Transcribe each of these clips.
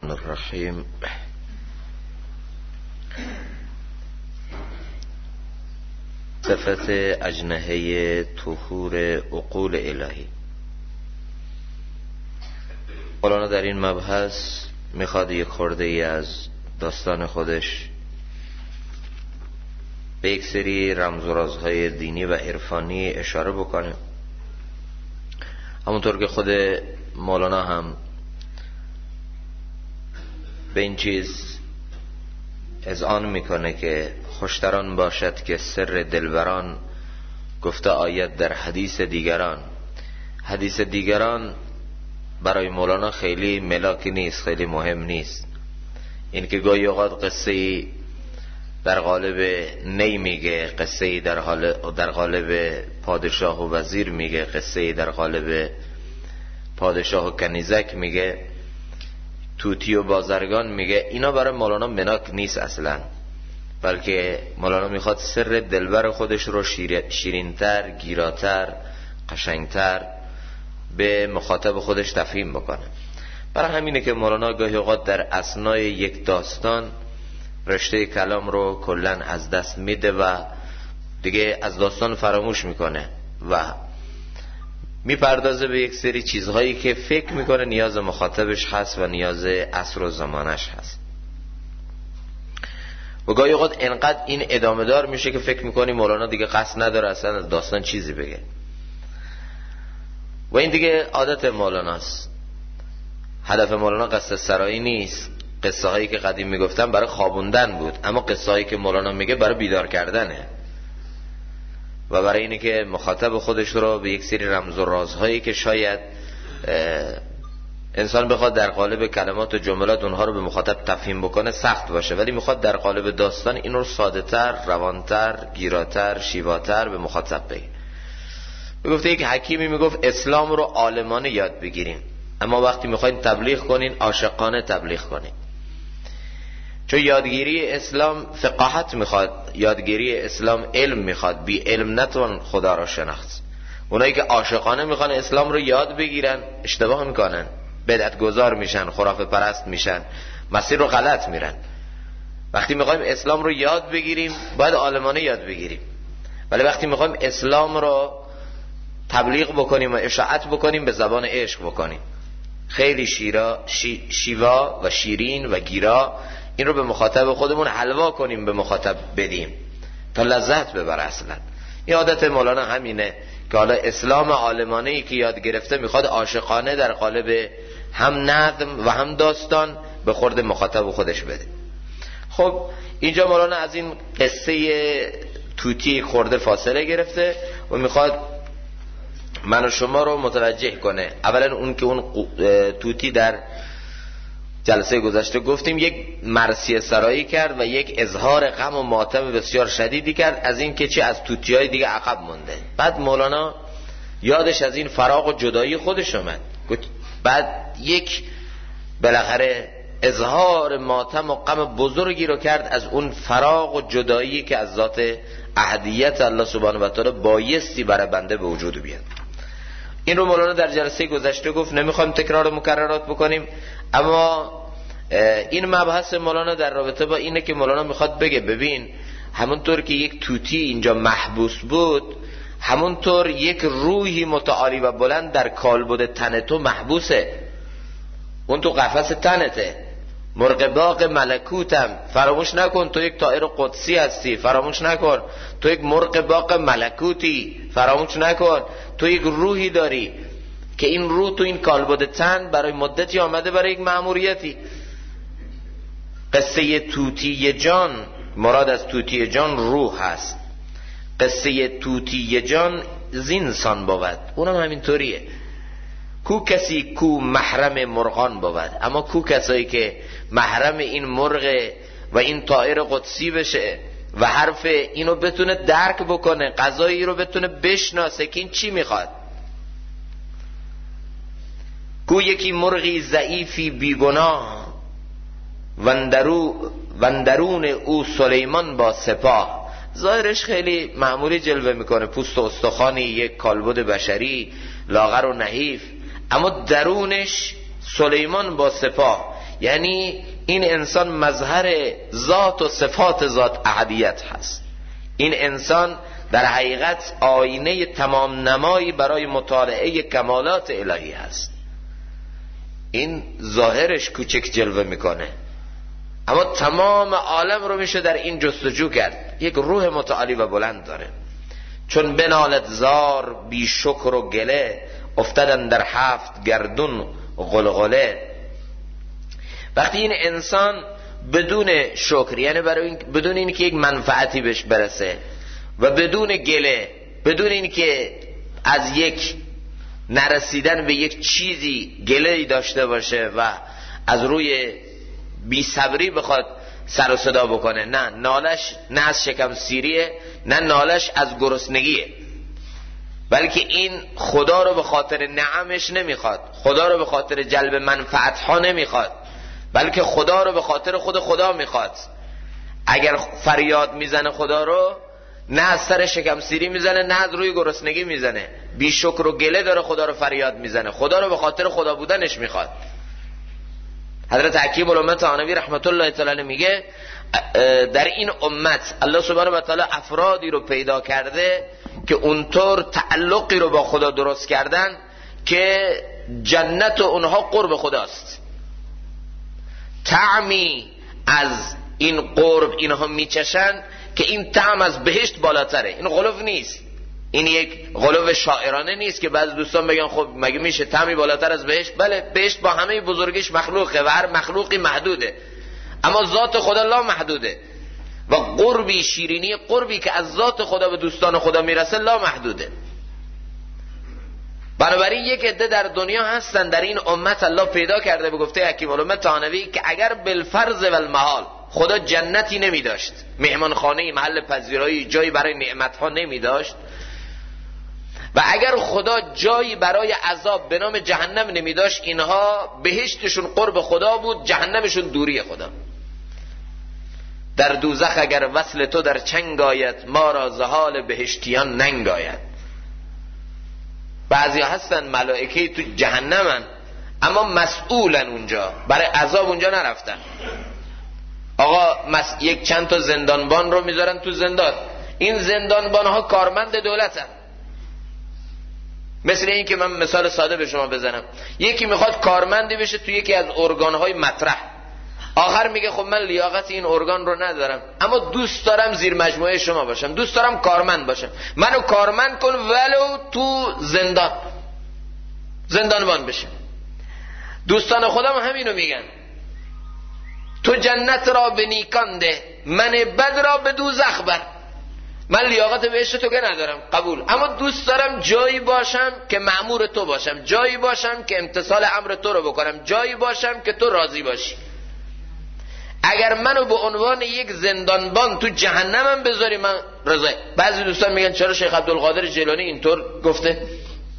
الرحیم. صفت اجنحه طهور عقول الهی. مولانا در این مبحث میخواد یک خورده ای از داستان خودش به یک سری رمز و رازهای دینی و عرفانی اشاره بکنه. همونطور که خود مولانا هم به این چیز اذعان میکنه که خوشتران باشد که سر دلبران گفته آید در حدیث دیگران. حدیث دیگران برای مولانا خیلی ملاکی نیست، خیلی مهم نیست. این که گاهی اوقات قصه‌ای در قالب نی میگه، قصه‌ای در قالب پادشاه و وزیر میگه، قصه‌ای در قالب پادشاه و کنیزک میگه، توتی و بازرگان میگه، اینا برای مولانا مناک نیست اصلا، بلکه مولانا میخواد سر دلبر خودش رو شیرینتر، گیراتر، قشنگتر به مخاطب خودش تفهیم بکنه. برای همینه که مولانا گاهی اوقات در اثنای یک داستان رشته کلام رو کلن از دست میده و دیگه از داستان فراموش میکنه و میپردازه به یک سری چیزهایی که فکر میکنه نیاز مخاطبش هست و نیاز عصر و زمانش هست. و گاهی اوقات انقدر این ادامه دار میشه که فکر میکنی مولانا دیگه قصد نداره اصلا از داستان چیزی بگه. و این دیگه عادت مولاناست. هدف مولانا قصه سرایی نیست. قصه هایی که قدیم میگفتن برای خوابوندن بود، اما قصه هایی که مولانا میگه برای بیدار کردنه و برای اینه که مخاطب خودش رو به یک سری رمز و رازهایی که شاید انسان بخواد در قالب کلمات و جملات اونها رو به مخاطب تفهیم بکنه سخت باشه، ولی میخواد در قالب داستان این رو ساده تر، روانتر، گیراتر، شیواتر به مخاطب بگه. میگفته یک حکیمی میگفت اسلام رو عالمانه یاد بگیریم، اما وقتی میخواین تبلیغ کنین عاشقانه تبلیغ کنین، چون یادگیری اسلام فقاهت میخواد، یادگیری اسلام علم میخواد. بی علم نتون خدا را شناخت. اونایی که عاشقانه میخوان اسلام رو یاد بگیرن اشتباه میکنن، بدعت گذار میشن، خرافه پرست میشن، مسیر رو غلط میرن. وقتی میخوایم اسلام رو یاد بگیریم باید عالمانه یاد بگیریم، ولی وقتی میخوایم اسلام رو تبلیغ بکنیم و اشاعت بکنیم به زبان عشق بکنیم، خیلی شیوا و شیرین و گیرا این رو به مخاطب خودمون حلوا کنیم، به مخاطب بدیم تا لذت ببره. اصلا این عادت مولانا همینه که حالا اسلام عالمانه‌ای که یاد گرفته میخواد عاشقانه در قالب هم نظم و هم داستان به خورد مخاطب خودش بده. خب اینجا مولانا از این قصه توتی خورده فاصله گرفته و میخواد من و شما رو متوجه کنه. اولا اون که اون توتی در جلسه گذشته گفتیم یک مرثیه سرایی کرد و یک اظهار غم و ماتم بسیار شدیدی کرد از این که چی از توتی‌های دیگه عقب مونده. بعد مولانا یادش از این فراق و جدایی خودش اومد، بعد یک بالاخره اظهار ماتم و غم بزرگی رو کرد از اون فراق و جدایی که از ذات احدیت الله سبحانه و تعالی بایستی برای بنده به وجود بیاد. این رو مولانا در جلسه گذشته گفت، نمیخوایم تکرار و مکررات بکنیم، اما این مبحث مولانا در رابطه با اینه که مولانا میخواد بگه ببین همونطور که یک توتی اینجا محبوس بود، همونطور یک روحی متعالی و بلند در کالبد تن تو محبوسه. اون تو قفس تنته، مرغ باغ ملکوتم، فراموش نکن تو یک طائر قدسی هستی، فراموش نکن تو یک مرغ باغ ملکوتی، فراموش نکن تو یک روحی داری که این روح تو این کالبد تن برای مدتی آمده برای یک مأموریتی. قصه توتی جان، مراد از توتی جان روح هست. قصه توتی جان زینسان بود، اونم همینطوریه. کو کسی کو محرم مرغان بود، اما کو کسایی که محرم این مرغ و این طائر قدسی بشه و حرف اینو بتونه درک بکنه، قضایی رو بتونه بشناسه که این چی میخواد. کو یکی مرغی ضعیفی بیگناه وندرون او سلیمان با سپاه. ظاهرش خیلی معمولی جلوه میکنه، پوست و استخوانی یک کالبد بشری لاغر و نحیف، اما درونش سلیمان با سپاه، یعنی این انسان مظهر ذات و صفات ذات احدیت هست. این انسان در حقیقت آینه تمام نمایی برای مطالعه کمالات الهی هست. این ظاهرش کوچک جلوه میکنه، اما تمام عالم رو میشه در این جستجو کرد. یک روح متعالی و بلند داره. چون بنالت زار بی شکر و گله، افتادن در 7 گردون غلغله. وقتی این انسان بدون شکر، یعنی بدون این که یک منفعتی بهش برسه و بدون گله، بدون این که از یک نرسیدن به یک چیزی گله‌ای داشته باشه و از روی بی صبری بخواد سر و صدا بکنه، نه نالش نه از شکم سیریه، نه نالش از گرسنگیه، بلکه این خدا رو به خاطر نعمش نمیخواد، خدا رو به خاطر جلب منفعت ها نمیخواد، بلکه خدا رو به خاطر خود خدا میخواد. اگر فریاد میزنه خدا رو، نه از سر شکم سیری میزنه، نه از روی گرسنگی میزنه، بی شکر و گله داره خدا رو فریاد میزنه، خدا رو به خاطر خدا بودنش میخواد. حضرت حکیم الامه طحاوی رحمت الله تعالی میگه در این امت الله سبحانه و تعالی افرادی رو پیدا کرده که اونطور تعلقی رو با خدا درست کردن که جنت اونها قرب خداست. طعمی از این قرب اینها میچشن که این طعم از بهشت بالاتره. این غلو نیست، این یک غلو شاعرانه نیست که بعضی دوستان بگن خب مگه میشه طعمی بالاتر از بهشت؟ بله، بهشت با همه بزرگیش مخلوقه و هر مخلوقی محدوده، اما ذات خدا لا محدوده و قربی شیرینی قربی که از ذات خدا به دوستان خدا میرسه لا محدوده. بنابراین یک عده در دنیا هستن در این امت الله پیدا کرده به گفته حکیم الامه طحاوی که اگر بالفرض و المحال خدا جنتی نمی داشت، مهمانخانه، محل پذیرایی، جایی برای نعمتها نمی داشت، و اگر خدا جایی برای عذاب به نام جهنم نمی داشت، اینها بهشتشون قرب خدا بود، جهنمشون دوری خدا. در دوزخ اگر وصل تو در چنگ آید، ما را زحال بهشتیان ننگ آید. بعضی هستن ملائکه تو جهنمن اما مسئولن، اونجا برای عذاب اونجا نرفتن. آقا یک چند تا زندانبان رو میذارن تو زندان، این زندانبان ها کارمند دولتن. مثل این که من مثال ساده به شما بزنم، یکی میخواد کارمندی بشه تو یکی از ارگانهای مطرح، آخر میگه خب من لیاقت این ارگان رو ندارم اما دوست دارم زیر مجموعه شما باشم، دوست دارم کارمند باشم، منو کارمند کن ولو تو زندانبان بشه. دوستان خودم همینو میگن، تو جنت را به نیکان ده، من بد را به دوزخ بر. من لیاقت بهشت تو که ندارم، قبول، اما دوست دارم جایی باشم که مأمور تو باشم، جایی باشم که امتثال امر تو رو بکنم، جایی باشم که تو راضی باشی. اگر منو به عنوان یک زندانبان تو جهنمم بذاری من رضای. بعضی دوستان میگن چرا شیخ عبدالقادر جیلانی اینطور گفته؟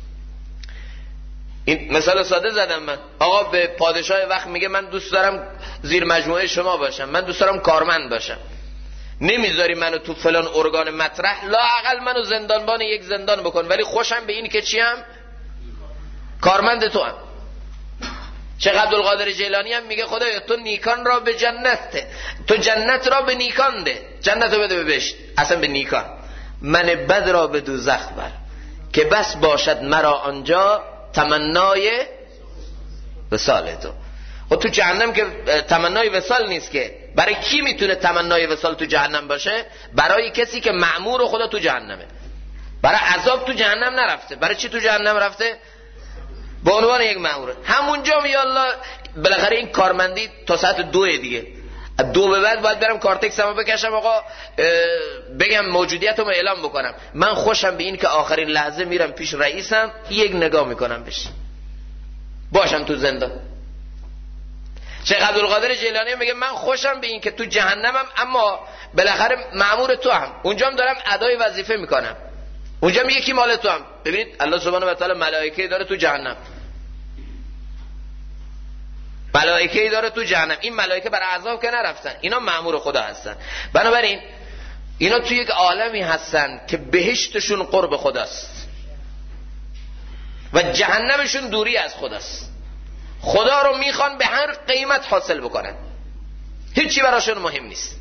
این مثال ساده زدم من. آقا به پادشاه وقت میگه من دوست دارم زیر مجموعه شما باشم، من دوست دارم کارمند باشم، نمیذاری منو تو فلان ارگان مطرح، لااقل منو زندانبان یک زندان بکن، ولی خوشم به این که چیم؟ کارمند تو هم. شیخ عبدالقادر جیلانی هم میگه خدایا تو نیکان را به جنت ده، تو جنت را به نیکان ده، جنت رو بده به بهشت، اصلا به نیکان، من بد را به دوزخ بر، که بس باشد مرا آنجا تمنای وصال تو. و تو جهنم که تمنای وصال نیست که، برای کی میتونه تمنای وصال تو جهنم باشه؟ برای کسی که مأمور خدا تو جهنمه، برای عذاب تو جهنم نرفته. برای چی تو جهنم رفته؟ به عنوان یک مأمور. همونجا می الله بالاخره این کارمندی تا ساعت 2 دیگه، 2 به بعد باید برم کارتکسمو بکشم، آقا بگم موجودیتمو اعلام بکنم. من خوشم به این که آخرین لحظه میرم پیش رئیسم، یک نگاه میکنم بهش، باشم تو زندان. شیخ عبدالقادر جیلانی میگه من خوشم به این که تو جهنمم اما بالاخره مأمور تو هم، اونجا هم دارم ادای وظیفه میکنم، اونجا هم یکی مال تو هم. ببینید الله سبحانه و تعالی ملائکه داره تو جهنم، ملائکه داره تو جهنم. این ملائکه برای عذاب که نرفتن، اینا مأمور خدا هستن. بنابراین اینا تو یک عالمی هستن که بهشتشون قرب خداست و جهنمشون دوری از خداست. خدا رو میخوان به هر قیمت حاصل بکنن، هیچی براشون مهم نیست.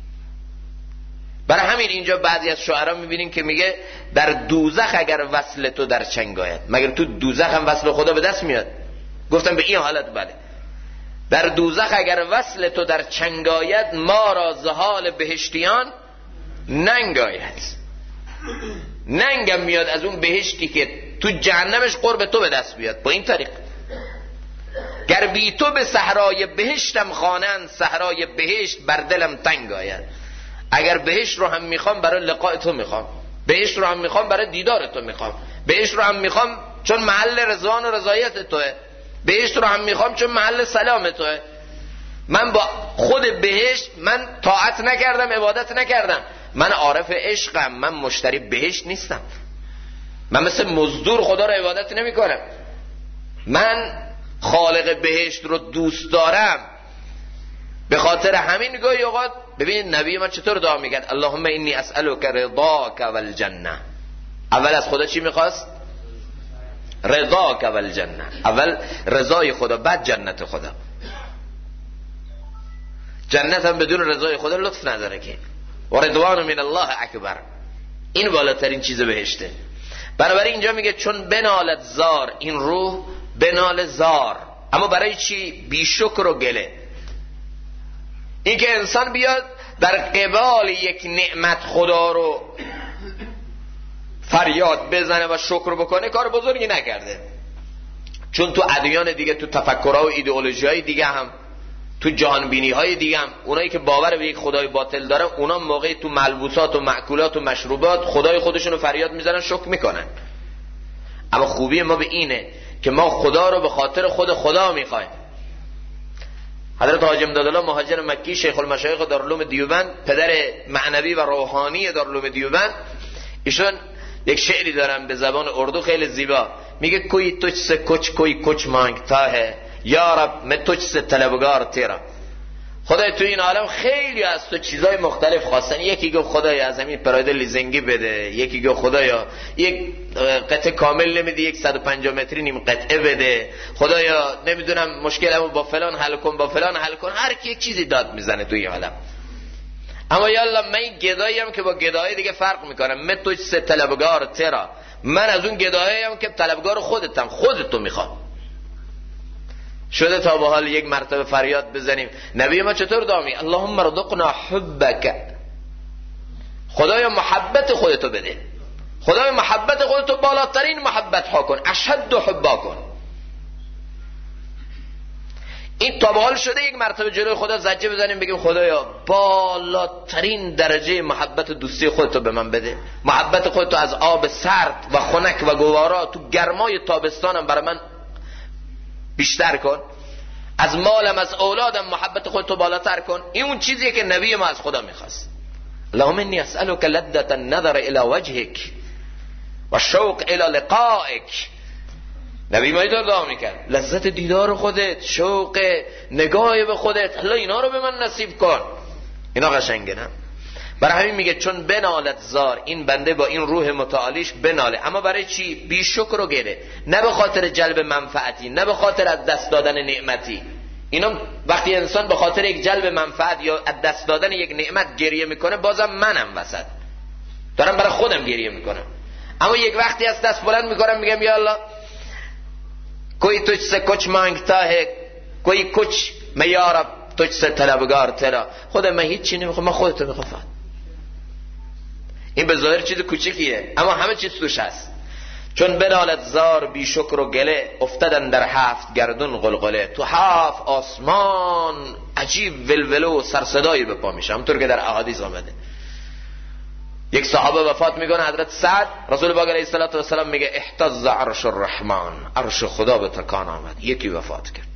برای همین اینجا بعضی از شعرا میبینیم که میگه در دوزخ اگر وصل تو در چنگ آید. مگر تو دوزخ هم وصل خدا به دست میاد؟ گفتم به این حالت بله. در دوزخ اگر وصل تو در چنگ آید، ما را ز حال بهشتیان ننگ آید. ننگم میاد از اون بهشتی که تو جهنمش قرب تو به دست بیاد. با این طریق گر بی تو به صحرای بهشتم خوانند، صحرای بهشت بر دلم تنگ آید. اگر بهشت رو هم میخوام برای لقاء تو میخوام، بهشت رو هم میخوام برای دیدار تو میخوام، بهشت رو هم میخوام چون محل رضوان و رضایت توه، بهشت رو هم میخوام چون محل سلام توه. من با خود بهشت من طاعت نکردم، عبادت نکردم، من عارف عشقم، من مشتری بهشت نیستم، من مثل مزدور خدا رو عبادت نمی کنم. من خالق بهشت رو دوست دارم. به خاطر همین گاهی اوقات ببین نبی ما چطور دعا میگن؟ اللهم انی اسألک رضاک والجنه. اول از خدا چی میخواست؟ رضاک والجنه. اول رضای خدا، بعد جنت خدا. جنت هم بدون رضای خدا لطف نداره که. و رضوان من الله اکبر، این بالاترین چیز بهشته. بنابراین اینجا میگه چون بنالد زار این روح بنال زار. اما برای چی؟ بی شکر و گله. این که انسان بیاد در قبال یک نعمت خدا رو فریاد بزنه و شکر بکنه، کار بزرگی نکرده. چون تو ادیان دیگه، تو تفکرها و ایدئولوژی‌های دیگه هم، تو جهانبینی‌های دیگه هم، اونایی که باور به یک خدای باطل دارن، اونا موقعی تو ملبوسات و مأکولات و مشروبات خدای خودشونو فریاد میزنن، شکر میکنن. اما خوبی ما به اینه که ما خدا رو به خاطر خود خدا میخوایم. حضرت حاجی امدادالله مهاجر مکی، شیخ المشایخ دارالعلوم دیوبند، پدر معنوی و روحانی دارالعلوم دیوبند، ایشون یک شعری دارن به زبان اردو خیلی زیبا، میگه کوئی تجھ سے کوئی کچھ مانگتا ہے یا رب میں تجھ سے طلبگار تیرا. خدای تو این عالم خیلی از تو چیزای مختلف خواستن. یکی گفت خدایا از همین پراید لیزنگی بده، یکی گفت خدایا یک قطعه کامل نمیدی، یک 150 متری نیم قطعه بده، خدایا نمیدونم مشکلمو با فلان حل کن، با فلان حل کن. هر کی یک چیزی داد میزنه توی این عالم. اما یالا من گداییم که با گدای دیگه فرق میکنم. من تو سه طلبگار ترا، من از اون گداییم که طلبگار خودتم، خودتو میخوام. شده تا به حال یک مرتبه فریاد بزنیم. نبی ما چطور دعا می‌کنه؟ اللهم ارزقنا حبک. خدایا محبت خودتو بده، خدایا محبت خودتو بالاترین محبت ها کن، اشد حبا کن. این تا به حال شده یک مرتبه جلوی خدا زجه بزنیم بگیم خدایا بالاترین درجه محبت و دوستی خودتو به من بده، محبت خودتو از آب سرد و خنک و گوارا تو گرمای تابستانم برای من بیشتر کن، از مالم از اولادم محبت خودتو بالاتر کن. این اون چیزیه که نبی ما از خدا میخواست. اللهم انی اسألک لذة النظر الى وجهک و شوق الى لقائک. نبی ما اینطور دعا میکرد، لذت دیدار خودت، شوق نگاه به خودت، الله اینا رو به من نصیب کن. اینا قشنگه نه؟ برای همین میگه چون بنالت زار، این بنده با این روح متعالیش بناله. اما برای چی؟ بی شکر و گله، نه به خاطر جلب منفعتی، نه به خاطر از دست دادن نعمتی. اینا وقتی انسان به خاطر یک جلب منفعت یا از دست دادن یک نعمت گریه میکنه، بازم منم وسط دارم برای خودم گریه میکنم. اما یک وقتی از دست بلند میکنم میگم یا الله کوئی تجھ سے کچھ مانگتا ہے کوئی کچھ میں یا رب تجھ سے طلبگار تیرا. خدا من هیچ چی نمیخوام، من خودت رو میخوام. این به ظاهر چیز کوچیکیه اما همه چیز توش هست. چون بنالت زار بی شکر و گله، افتادن در 7 گردون قلقله. تو 7 آسمان عجیب ولوله و سرصدایی به پا میشه، همونطور که در احادیث آمده. یک صحابه وفات میکنه، حضرت سعد، رسول پاک علیه السلام میگه اهتز عرش الرحمن، عرش خدا به تکان آمد. یکی وفات کرد.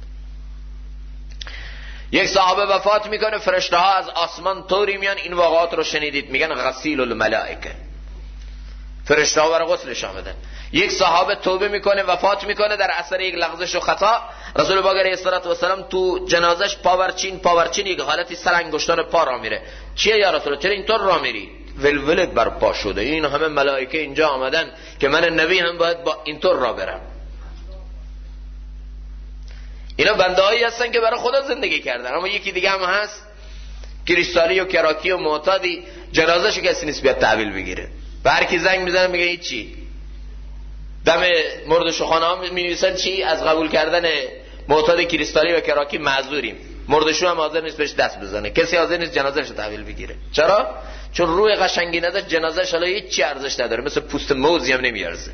یک صحابه وفات میکنه، فرشته ها از آسمان طوری میان، این واقعات رو شنیدید، میگن غسیل الملائکه، فرشته ها برای غسلش آمدن. یک صحابه توبه میکنه، وفات میکنه در اثر یک لغزش و خطا. رسول پاک علیه السلام تو جنازش پاورچین یک حالتی سر انگشتان پا را میره. چیه یا رسول الله چرا اینطور را میری؟ ولوله برپا شده، این همه ملائکه اینجا آمدن که من نبی هم باید با اینطور را برم. اینا بنده هایی هستن که برای خدا زندگی کردن. اما یکی دیگه هم هست کریستالی و کراکی و معتادی، جنازه‌شو کسی نیست بیاد تحویل بگیره. به هر کی زنگ میزنن میگه هیچی. دم مردشوخانه ها می‌نویسن چی؟ از قبول کردن معتاد کریستالی و کراکی معذوریم. مردشو هم حاضر نیست بهش دست بزنه، کسی حاضر نیست جنازه‌شو تحویل بگیره. چرا؟ چون روح قشنگی نداشت، جنازه‌ش حالا هیچ ارزش نداره، مثل پوست موزی هم نمیارزه.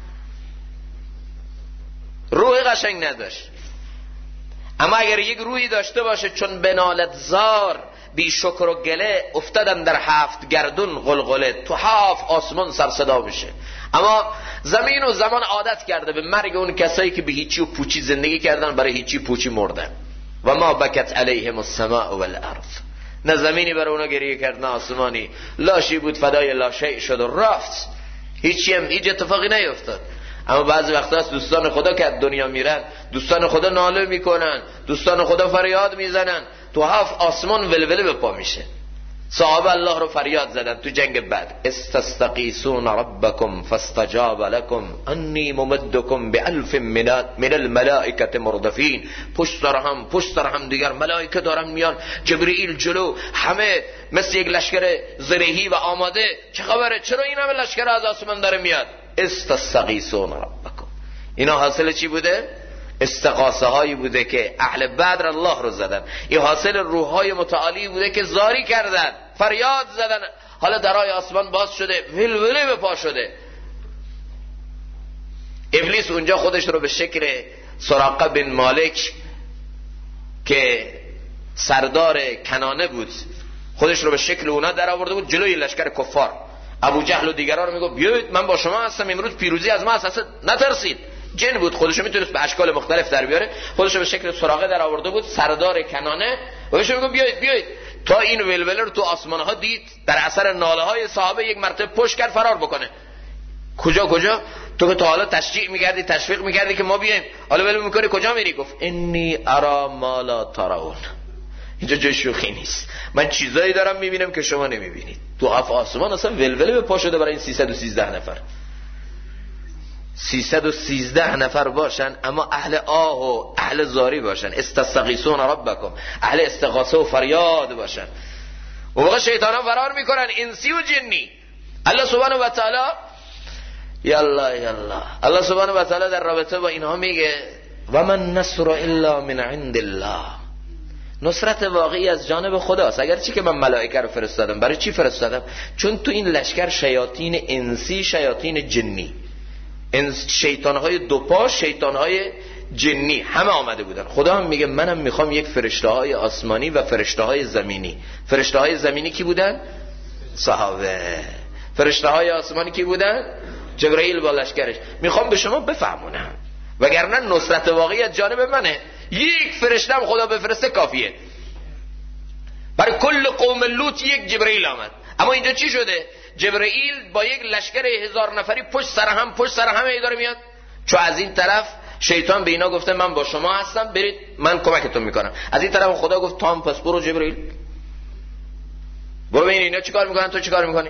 روح قشنگ نداشت. اما اگر یک روحی داشته باشه چون بنالت زار بی شکر و گله، افتادن در 7 گردون غلغله، تو 7 آسمان سر صدا میشه. اما زمین و زمان عادت کرده به مرگ اون کسایی که به هیچی و پوچی زندگی کردن، برای هیچی پوچی مردن. و ما بکت علیهم السماء والارض، نه زمینی برای اونا گریه کرد نه آسمانی. لاشی بود فدای لاشی شد و رفت، هیچی هم هیچ اتفاقی نیفتاد. اما بعضی وقتا هست دوستان خدا که از دنیا میرن، دوستان خدا ناله میکنن، دوستان خدا فریاد میزنن، تو 7 آسمان ولوله به پا میشه. صحابه الله رو فریاد زدن تو جنگ بدر، استستغیثون ربکم فاستجاب لکم انی ممدکم ب1000 من الملائکه مردفین. پشت سر هم دیگر ملائکه دارن میان، جبرئیل جلو، همه مثل یک لشکر زرهی و آماده. چه خبره؟ چرا این همه لشکر از آسمان داره میاد؟ استستغیثون ربکم. اینا حاصل چی بوده؟ استغاثه هایی بوده که اهل بدر الله رو زدن. این حاصل روح های متعالی بوده که زاری کردن، فریاد زدن، حالا درای آسمان باز شده، ولوله به پا شده. ابلیس اونجا خودش رو به شکل سراقه بن مالک که سردار کنانه بود، خودش رو به شکل اونا در آورده بود جلوی لشکر کفار. ابو جهل و دیگران رو میگه بیایید من با شما هستم، امروز پیروزی از ما هست، نترسید. جن بود، خودشو میتونست به اشکال مختلف در بیاره، خودشو به شکل سراقه در آورده بود، سردار کنانه. و بهش میگه بیایید تا این ولوله رو تو آسمان ها دید، در اثر ناله های صحابه یک مرتبه پشت کرد فرار بکنه. کجا تو که تا حالا تشجیع میکردی، تشویق میکردی که ما بیایم، حالا ولو میکنی کجا میری؟ گفت انی ارا ما لا ترون. اینجا جای شوخی نیست، من چیزایی دارم میبینم که شما نمیبینید. تو 7 آسمان اصلا ولوله به پا شده برای این 313 نفر. 313 نفر باشن، اما اهل آه و اهل زاری باشن، استستغیثون ربکم، اهل استغاثه و فریاد باشن. و موقع شیطان ها فرار میکنن، انسی و جنی. الله سبحانه و تعالی یالله الله سبحانه و تعالی در رابطه با اینها میگه و من نصر الا من عند الله. نصرت واقعی از جانب خداست. اگرچه که من ملائکه رو فرستادم، برای چی فرستادم؟ چون تو این لشکر شیاطین انسی، شیاطین جنی، شیطانهای دوپا، شیطانهای جنی همه آمده بودن. خدا هم میگه منم میخوام یک فرشته های آسمانی و فرشته های زمینی. فرشته های زمینی کی بودن؟ صحابه. فرشته های آسمانی کی بودن؟ جبرئیل با لشکرش. میخوام به شما بفهمونم، وگرنه نصرت واقعی از جانب منه. یک فرشته هم خدا بفرسته کافیه. برای کل قوم لوط یک جبرئیل آمد. اما اینجا چی شده؟ جبرئیل با یک لشکر 1000 نفری پشت سر هم داره میاد. چون از این طرف شیطان به اینا گفته من با شما هستم، برید من کمکتون میکنم. از این طرف خدا گفت تام پس برو جبرئیل، برو ببین اینا چیکار میکنن، تو چیکار میکنی.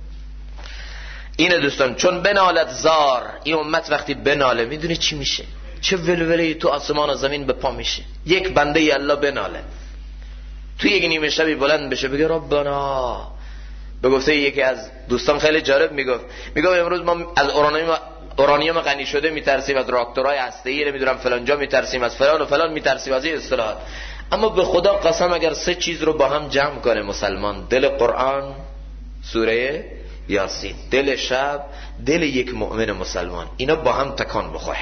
اینه دوستان، چون بنالت زار، این امت وقتی بناله میدونه چی میشه، چه ولوله‌ای تو آسمان و زمین به پا میشه. یک بنده ی الله بناله، تو یک نیمه شبی بلند بشه بگه ربنا. به گفته یکی از دوستان خیلی جالب میگفت امروز ما از اورانیوم غنی شده میترسیم، از راکتورهای هسته‌ای نمیدونم فلان جا میترسیم، از فلان و فلان میترسیم، از این اصطلاحات. اما به خدا قسم اگر 3 چیز رو با هم جمع کنه مسلمان، دل قرآن، سوره یاسین، دل شب، دل یک مؤمن مسلمان، اینا با هم تکان بخوره،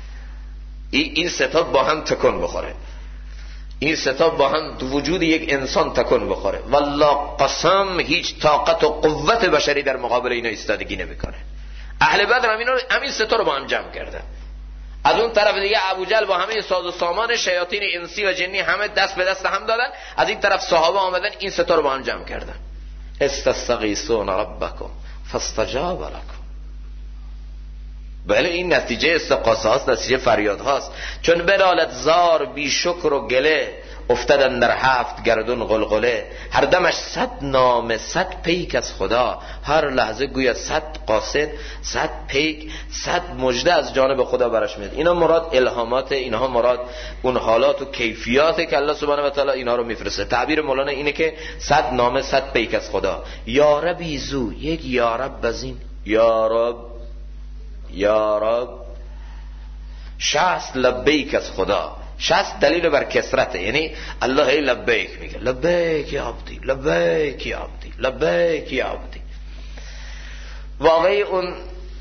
این ستا با هم تکان بخوره، این ستا با هم تو وجود یک انسان تکان بخوره، والله قسم هیچ طاقت و قوت بشری در مقابل اینا ایستادگی نمیکنه. اهل بدر همین ستا رو با هم جمع کردن. از اون طرف دیگه ابوجهل با همه ساز و سامان شیاطین انسی و جنی همه دست به دست هم دادن. از این طرف صحابه آمدن این ستا رو با هم جمع کردن. استستغیثون ربکم فاستجاب لکم. بله این نتیجه استغاثه هاست، نتیجه فریاد هاست. چون بنالت زار بی شکر و گله، افتادن در 7 گردون غلغله. هر دمش 100 نامه 100 پیک از خدا، هر لحظه گویا 100 قاصد 100 پیک 100 مژده از جانب خدا براش میاد. اینا مراد الهامات، اینها مراد اون حالات و کیفیاته که الله سبحانه و تعالی اینا رو میفرسته. تعبیر مولانا اینه که 100 نامه 100 پیک از خدا. یا ربی زو، یک یا رب از این، یا رب یا رب 60 لبیک از خدا. 60 دلیل بر کثرته، یعنی الله هی لبیک میگه، لبیک یا عبدی، لبیک یا عبدی، لبیک یا عبدی. واقعی اون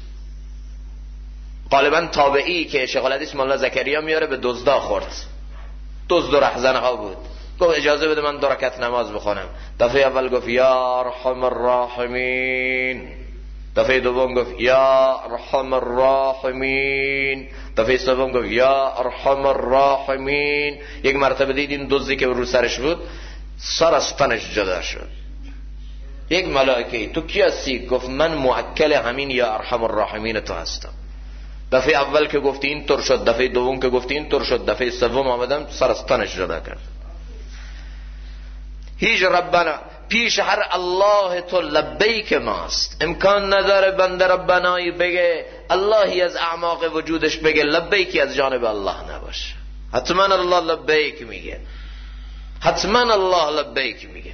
غالبا تابعی که شیخ الحدیث مولانا زکریا میاره به دزدا خورد، دزد و رهزنه ها بود، گفت اجازه بده من 2 رکعت نماز بخونم. دفعه اول گفت یا ارحم الراحمین، دفعه دوم گفت یا ارحم الراحمین، دفعه سوم گفت یا ارحم الراحمین. یک مرتبه دیدین دزدی که رو سرش بود سر از تنش جدا شد. یک ملائکه تو کی هستی؟ گفت من موکل همین یا ارحم الراحمین تو هستم. دفعه اول که گفتی این طور شد، دفعه دوم که گفتی این طور شد، دفعه سوم آمدم سر از تنش جدا کرد. هیچ ربنا پیش هر الله تو لبیک ماست. امکان نداره بنده ربنایی بگه، اللهی از اعماق وجودش بگه لبیکی از جانب الله نباشه. حتما الله لبیک میگه، حتما الله لبیک میگه.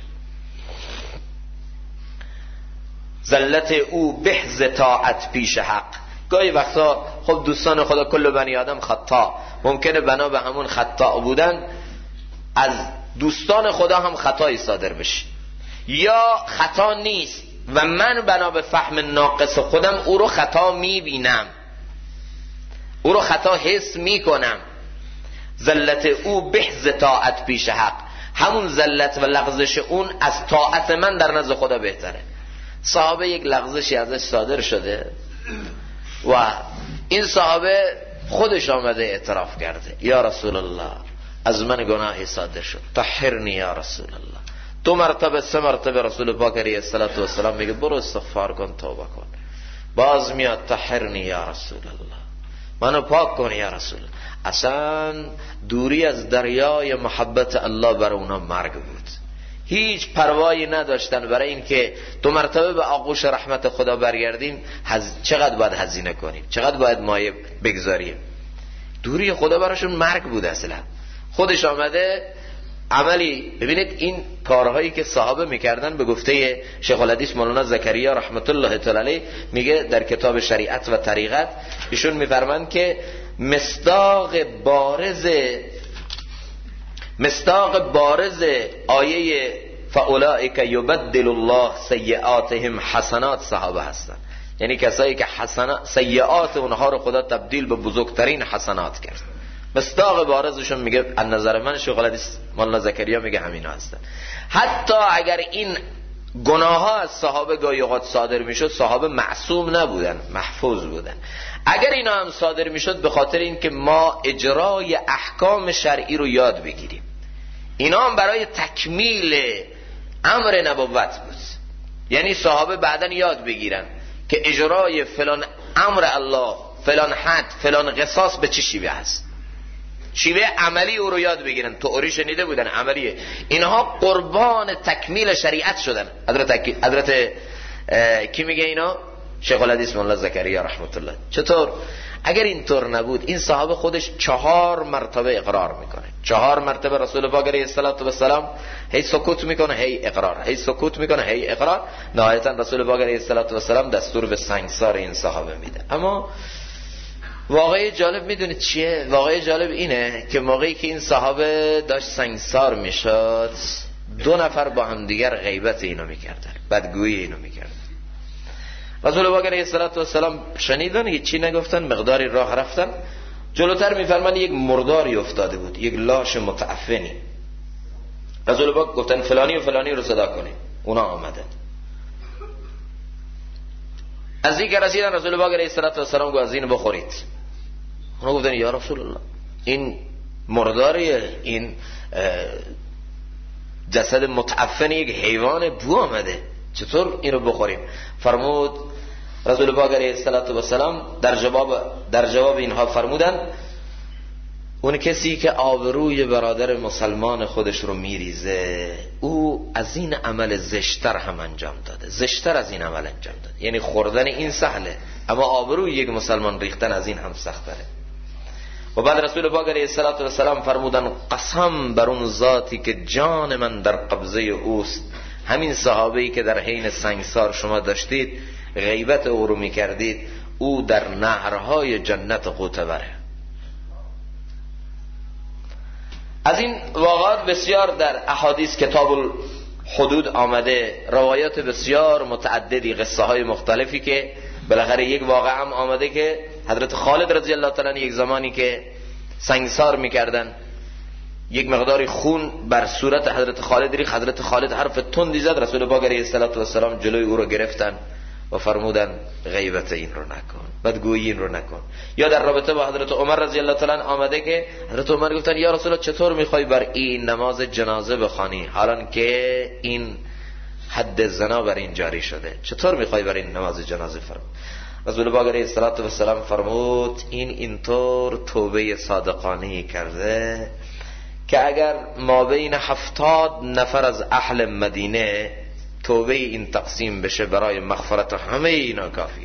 ذلت او بحز طاعت پیش حق. گاهی وقتا خب دوستان خدا کل بنی آدم خطا، ممکنه بنا به همون خطا بودن از دوستان خدا هم خطایی صادر بشه، یا خطا نیست و من بنا به فهم ناقص خودم او رو خطا میبینم، او رو خطا حس میکنم. ذلت او بحز طاعت پیش حق، همون ذلت و لغزش اون از طاعت من در نزد خدا بهتره. صحابه یک لغزشی ازش صادر شده و این صحابه خودش آمده اعتراف کرده، یا رسول الله از من گناهی صادر شد، طهرنی یا رسول الله. 2 مرتبه 3 مرتبه رسول پاک علیه السلام میگه برو استغفار کن، توبه کن. باز میاد طهرنی یا رسول الله، منو پاک کن یا رسول الله. اصلا دوری از دریای محبت الله بر اونا مرگ بود. هیچ پروایی نداشتن برای این که 2 مرتبه به آغوش رحمت خدا برگردیم چقدر باید هزینه کنیم، چقدر باید مایه بگذاریم. دوری خدا براشون مرگ بود. اصلا خودش آمده عملی. ببینید این کارهایی که صحابه میکردن، به گفته شیخ الحدیث مولانا زکریا رحمت الله تعالی علیه میگه در کتاب شریعت و طریقت، ایشون میفرمایند که مصداق بارز آیه فاولئک یبدل الله سیئاتهم حسنات صحابه هستن، یعنی کسایی که سیئات اونها رو خدا تبدیل به بزرگترین حسنات کرد. مصداق بارزشون میگه از نظر من شیخ الحدیث مولانا زکریا میگه همینا هستن. حتی اگر این گناه ها از صحابه گاهی اوقات صادر میشد، صحابه معصوم نبودن، محفوظ بودن. اگر اینا هم صادر میشد به خاطر اینکه ما اجرای احکام شرعی رو یاد بگیریم، اینا هم برای تکمیل امر نبوت بود. یعنی صحابه بعداً یاد بگیرن که اجرای فلان امر الله، فلان حد، فلان قصاص به چه شیوه هست، شیوه عملی او رو یاد بگیرن. تئوری شنیده بودن، عملیه. اینها قربان تکمیل شریعت شدن. حضرت کی میگه اینا؟ شیخ الحدیث مولانا زکریا رحمت الله. چطور؟ اگر اینطور نبود این صحابه خودش 4 مرتبه اقرار میکنه، 4 مرتبه رسول پاک علیه السلام هی سکوت میکنه، هی اقرار، هی سکوت میکنه، هی اقرار. نهایتا رسول پاک علیه السلام دستور به سنگسار این صحابه میده. اما واقعی جالب میدونید چیه؟ واقعی جالب اینه که موقعی که این صحابه داشت سنگسار میشد، 2 نفر با هم دیگر غیبت اینو میکردن، بدگویی اینو میکردن. رسول پاک علیه السلام شنیدن که چی نگفتن، مقداری راه رفتن، جلوتر میفرمان یک مرداری افتاده بود، یک لاش متعفنی. رسول پاک گفتن فلانی و فلانی رو صدا کنید. اونا آمدن. از این که رسیدن رسول پاک علیه السلام گفت از این بخورید. اونا گفتن یا رسول الله این مرداریه، این جسد متعفن یک حیوان بو آمده، چطور این رو بخوریم؟ فرمود رسول پاک علیه السلام در جواب اینها فرمودن اون کسی که آبروی برادر مسلمان خودش رو میریزه، او از این عمل زشتر هم انجام داده، زشتر از این عمل انجام داده. یعنی خوردن این سهله، اما آبروی یک مسلمان ریختن از این هم سخت‌تره. و بعد رسول پاک علیه السلام فرمودن قسم بر اون ذاتی که جان من در قبضه اوست، همین صحابه‌ای که در حین سنگسار شما داشتید غیبت او رو میکردید، او در نهرهای جنت غوطه بره. از این واقعات بسیار در احادیث کتاب الحدود آمده، روایات بسیار متعددی، قصه های مختلفی که بالاخره یک واقعه هم آمده که حضرت خالد رضی الله تعالی عنه یک زمانی که سنگسار میکردن، یک مقداری خون بر صورت حضرت خالد ریخت. حضرت خالد حرف تندی زد، رسول پاک علیه السلام جلوی او رو گرفتن و فرمودن غیبت این رو نکن، بدگویی این رو نکن. یا در رابطه با حضرت عمر رضی الله تعالی عنه آمده که حضرت عمر گفتن یا رسول الله چطور میخوای بر این نماز جنازه بخوانی حالان که این حد زنا بر این جاری شده، چطور میخوای بر این نماز جنازه فرمود؟ رسول پاک علیه السلام فرمود اینطور توبه صادقانه کرده که اگر ما بین 70 نفر از اهل مدینه توبه این تقسیم بشه برای مغفرت همه اینا کافیه.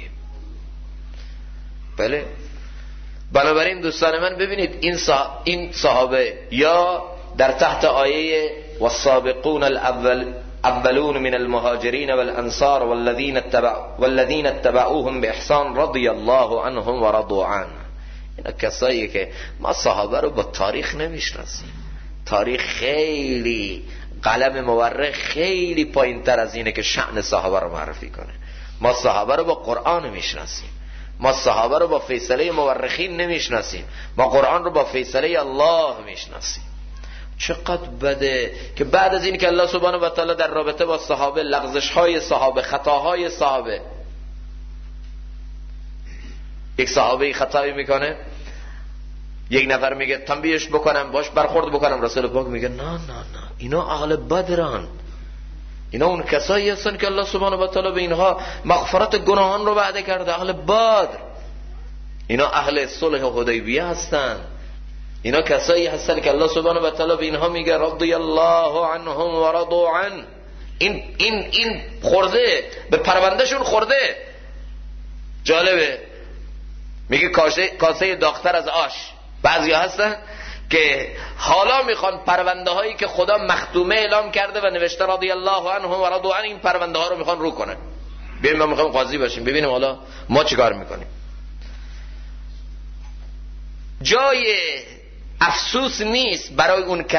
بله، بنابراین دوستان من ببینید این صحابه یا در تحت آیه والسابقون الاولون من المهاجرین والانصار والذین اتبعوهم باحسان رضی الله عنهم ورضوا عنه، اینا کسایی که ما صحابه رو با تاریخ نمیشناسیم. تاریخ خیلی قلم مورخ خیلی پایین تر از اینه که شأن صحابه رو معرفی کنه. ما صحابه رو با قرآن میشناسیم، ما صحابه رو با فیصله مورخین نمیشناسیم، ما قرآن رو با فیصله الله میشناسیم. چقدر بده که بعد از این که الله سبحانه و تعالی در رابطه با صحابه، لغزش‌های صحابه، خطاهای صحابه، یک صحابه خطایی میکنه، یک نفر میگه تنبیهش بکنم، باش برخورد بکنم، رسول پاک میگه نه اینا اهل بدرن، اینا اون کسایی هستن که الله سبحانه و تعالی به اینها مغفرت گناهان رو وعده کرده، اهل بدر، اینا اهل صلح حدیبیه هستن، اینا کسایی هستن که الله سبحانه و تعالی به اینها میگه رضی الله عنهم و رضوا عنه. این خورده به پروندهشون خورده. جالبه، میگه کاسه داغ‌تر از آش. بعضیا هستن که حالا میخوان پرونده هایی که خدا مختومه اعلام کرده و نوشته رضی الله عنهم و رضوا عنه، این پرونده ها رو میخوان رو کنن. ببین ما میخوایم قاضی باشیم، ببینیم حالا ما چیکار میکنیم. جای افسوس نیست برای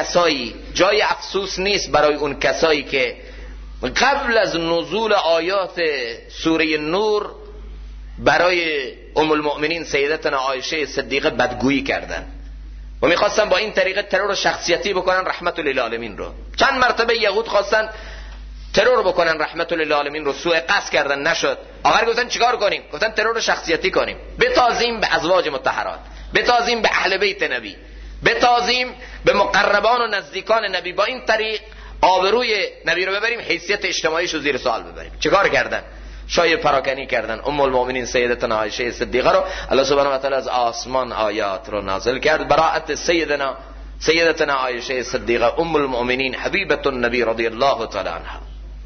اون کسایی که قبل از نزول آیات سوره نور برای ام المؤمنین سیدتنا عایشه صدیقه بدگویی کردن و میخواستن با این طریقه ترور شخصیتی بکنن رحمت للعالمین رو. چند مرتبه یهود خواستن ترور بکنن رحمت للعالمین رو، سوء قصد کردن، نشد. آخر گفتن چیکار کنیم؟ گفتن ترور شخصیتی کنیم، بتازیم به ازواج مطهرات، بتازیم به اهل بیت نبی، بتازیم به مقربان و نزدیکان نبی، با این طریق آبروی نبی رو ببریم، حیثیت اجتماعیش رو زیر سوال ببریم. چیکار کردن؟ شایع پراکنی کردن. ام المؤمنین سیدتنا عایشه صدیقه رو الله سبحانه و تعالی از آسمان آیات رو نازل کرد، براءت سیدتنا عایشه صدیقه ام المؤمنین حبیبه النبی رضی الله تعالی عنها.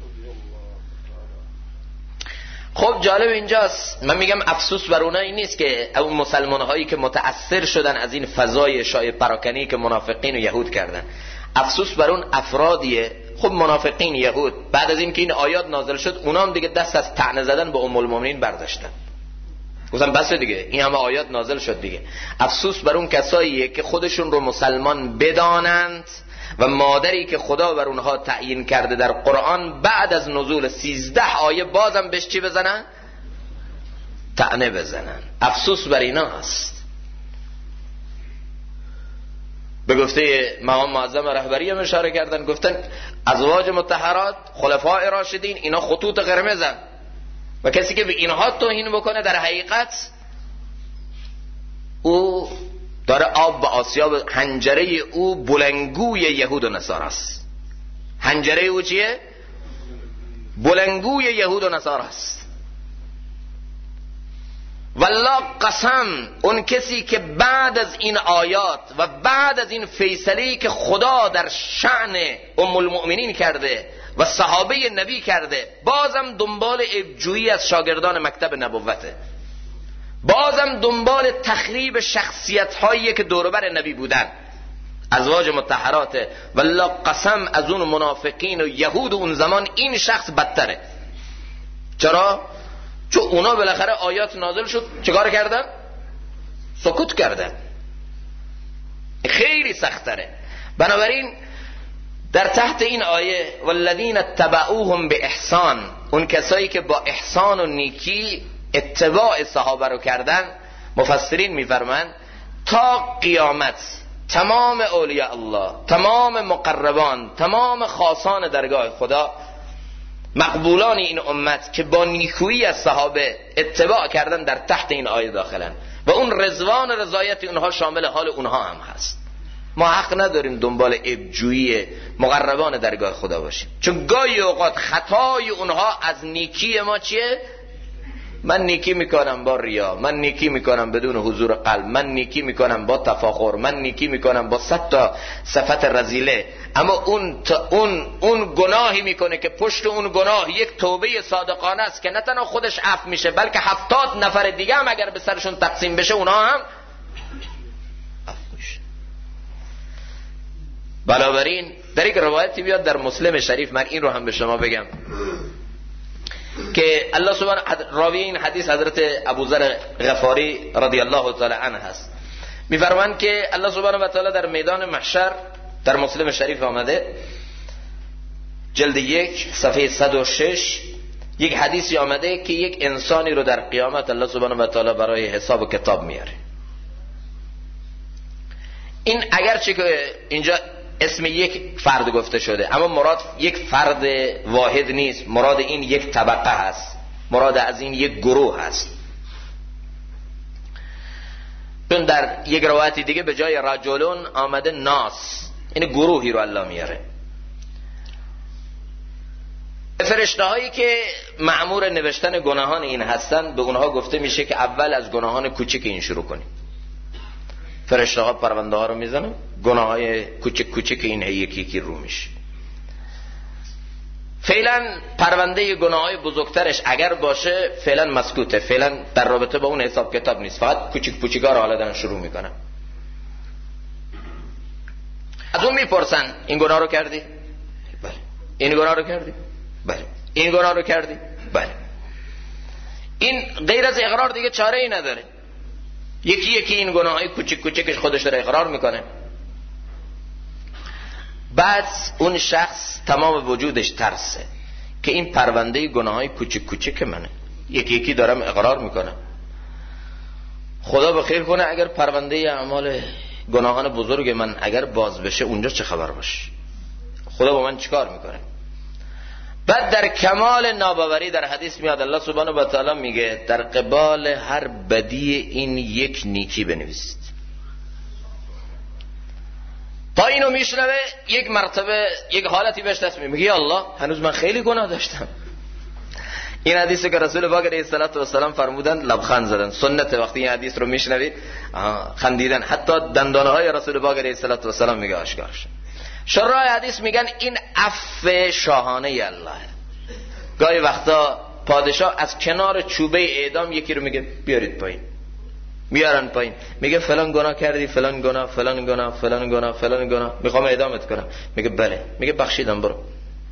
خب جالب اینجاست، من میگم افسوس بر اونایی نیست که اون مسلمان هایی که متأثر شدن از این فضای شایع پراکنی که منافقین و یهود کردن، افسوس بر اون افرادیه. خب منافقین، یهود، بعد از این که این آیات نازل شد اونا هم دیگه دست از طعنه زدن به ام المؤمنین برداشتن، گفتن بس دیگه، این همه آیات نازل شد دیگه. افسوس بر اون کساییه که خودشون رو مسلمان بدانند و مادری که خدا بر اونها تعیین کرده در قرآن بعد از نزول 13 آیه بازم بهش چی بزنن؟ طعنه بزنن. افسوس بر اینا است. به گفته مقام معظم رهبری هم اشاره کردن، گفتن ازواج مطهرات، خلفاء راشدین، اینا خطوط قرمزن و کسی که به اینها توهین بکنه در حقیقت او داره آب به آسیاب. حنجره او بلنگوی یهود و نصارا است. حنجره او چیه؟ بلنگوی یهود و نصارا است. والله قسم، اون کسی که بعد از این آیات و بعد از این فیصله‌ای که خدا در شأن ام المؤمنین کرده و صحابه نبی کرده، بازم دنبال عیب‌جویی از شاگردان مکتب نبوته، بازم دنبال تخریب شخصیت‌هایی که دوربر نبی بودن، ازواج مطهرات، والله قسم از اون منافقین و یهود اون زمان این شخص بدتره. چرا؟ چون اونا بالاخره آیات نازل شد چیکار کردن؟ سکوت کردن. خیلی سخت‌تره. بنابراین در تحت این آیه والذین اتبعوهم باحسان، اون کسایی که با احسان و نیکی اتباع صحابه رو کردن، مفسرین میفرمایند تا قیامت تمام اولیاء الله، تمام مقربان، تمام خاصان درگاه خدا، مقبولان این امت که با نیکویی از صحابه اتباع کردن، در تحت این آیه داخلن و اون رضوان و رضایت اونها شامل حال اونها هم هست. ما حق نداریم دنبال عیب‌جویی مقربان درگاه خدا باشیم، چون گاهی اوقات خطای اونها از نیکی ما چیه؟ من نیکی میکنم با ریا، من نیکی میکنم بدون حضور قلب، من نیکی میکنم با تفاخر، من نیکی میکنم با 100 تا صفت رذیله. اما اون گناهی میکنه که پشت اون گناه یک توبه صادقانه است که نه تنها خودش عفو میشه، بلکه 70 نفر دیگه هم اگر به سرشون تقسیم بشه اونها هم عفو میشه. بنابراین در یک روایتی بیاد در مسلم شریف، من این رو هم به شما بگم که الله سبحانه، راوی این حدیث حضرت ابوذر غفاری رضی الله تعالی عنه هست، میفرمایند که الله سبحانه و تعالی در میدان محشر، در مسلم شریف آمده جلد 1 صفحه 106 یک حدیثی آمده که یک انسانی رو در قیامت الله سبحانه و تعالی برای حساب و کتاب میاره. این اگرچه که اینجا اسم یک فرد گفته شده، اما مراد یک فرد واحد نیست، مراد این یک طبقه هست، مراد از این یک گروه هست. چون در یک روایت دیگه به جای رجلون آمده ناس، این گروهی رو الله میاره. فرشته هایی که مأمور نوشتن گناهان این هستن، به اونها گفته میشه که اول از گناهان کوچک این شروع کنیم. فرشته ها پرونده ها رو میزنن، گناه های کوچک کوچک این یکی یکی رو میشه. فعلا پرونده گناه های بزرگترش اگر باشه فعلا مسکوته، فعلا در رابطه با اون حساب کتاب نیست، فقط کوچک کوچیکا رو حالا دارن شروع میکنن. از اون میپرسن این گناه رو کردی؟ بله. این گناه رو کردی؟ بله. این گناه رو کردی؟ بله. این غیر از اقرار دیگه چاره ای نداره. یکی یکی این گناه های کوچک کوچکش خودش رو اقرار میکنه. بعد اون شخص تمام وجودش ترسه که این پرونده گناه های کوچک کوچک منه، یکی یکی دارم اقرار میکنم. خدا بخیر کنه اگر پرونده اعمال گناهان بزرگ من اگر باز بشه، اونجا چه خبر باشه؟ خدا با من چیکار میکنه؟ بعد در کمال ناباوری در حدیث میاد الله سبحانه و تعالی میگه در قبال هر بدی این یک نیکی بنویسید. تا اینو میشنوه یک مرتبه یک حالتی بهش دست میگه یا الله هنوز من خیلی گناه داشتم. این حدیثی که رسول پاک علیه السلام فرمودن لبخند زدن. سنت وقتی این حدیث رو میشنوی خندیدن، حتی دندانه های رسول پاک علیه السلام میگه آشکار شد. شراح حدیث میگن این عفو شاهانه الله. گاهی وقتا پادشاه از کنار چوبه اعدام یکی رو میگه بیارید پایین، میارن پایین، میگه فلان گناه کردی، فلان گناه، فلان گناه، فلان گناه، فلان گناه، میخوام اعدامت کنم. میگه بله. میگه بخشیدم، برو.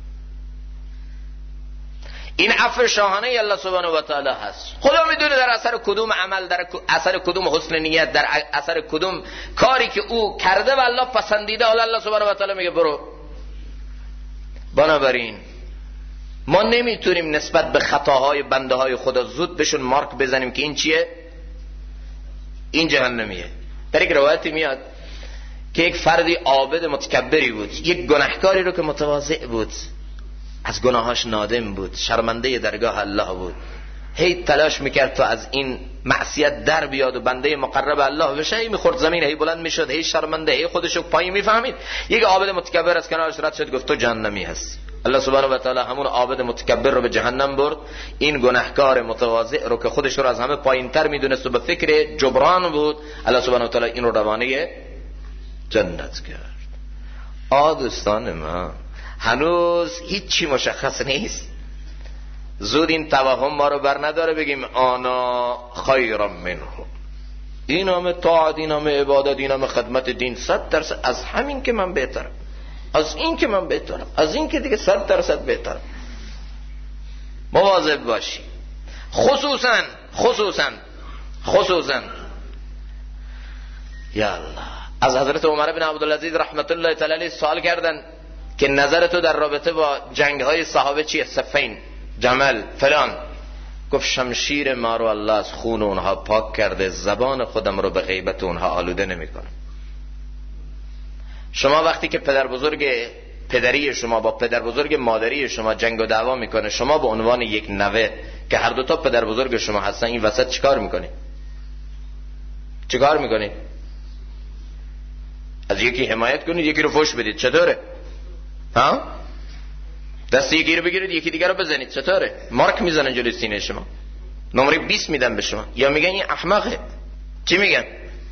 این عفو شاهانه الله سبحانه و تعالی هست. خدا میدونه در اثر کدوم عمل، در اثر کدوم حسن نیت، در اثر کدوم کاری که او کرده و الله پسندیده، حالا الله سبحانه و تعالی میگه برو. بنابراین ما نمیتونیم نسبت به خطاهای بنده های خدا زود بهشون مارک بزنیم که این چیه؟ این جهنمیه. در یک روایتی میاد که یک فردی عابد متکبری بود، یک گناهکاری رو که متواضع بود، از گناهاش نادم بود، شرمنده درگاه الله بود، هی تلاش میکرد تا از این معصیت در بیاد و بنده مقرب الله بشه. هی میخورد زمین، هی بلند میشد، هی شرمنده، هی خودشو پایین میفهمید. یک عابد متکبر از کنارش رد شد، گفت تو جهنمی هستی. الله سبحانه و تعالی همون عابد متکبر رو به جهنم برد، این گناهکار متواضع رو که خودش رو از همه پایینتر میدونست و به فکر جبران بود، الله سبحانه و تعالی این رو روانه جنت کرد. دوستان ما هنوز هیچی مشخص نیست. زود این توهم ما رو بر نداره بگیم آنا خیرم منه، این همه طاعت، این همه عبادت، این همه خدمت دین 100% از همین که من بهترم، از این که من بهترم، از این که دیگه 100% بهترم. مواظب باشی. خصوصا یا الله، از حضرت عمر بن عبدالعزیز رحمت الله تعالی علیه سوال کردن که نظر تو در رابطه با جنگ های صحابه چیه؟ صفین، جمل، فلان. گفت شمشیر ما رو الله از خون اونها پاک کرده، زبان خودم رو به غیبت اونها آلوده نمیکنم. شما وقتی که پدر بزرگ پدری شما با پدر بزرگ مادری شما جنگ و دعوا میکنه، شما به عنوان یک نوه که هر دوتا پدر بزرگ شما هستن، این وسط چیکار میکنی؟ از یکی حمایت کنید، یکی رو فوش بدید، چطوره؟ ها؟ دست یکی رو بگیرید، یکی دیگر رو بزنید، چطوره؟ مارک میزنن جلوی سینه شما، نمره 20 میدن به شما، یا میگن این احمقه. چی میگن؟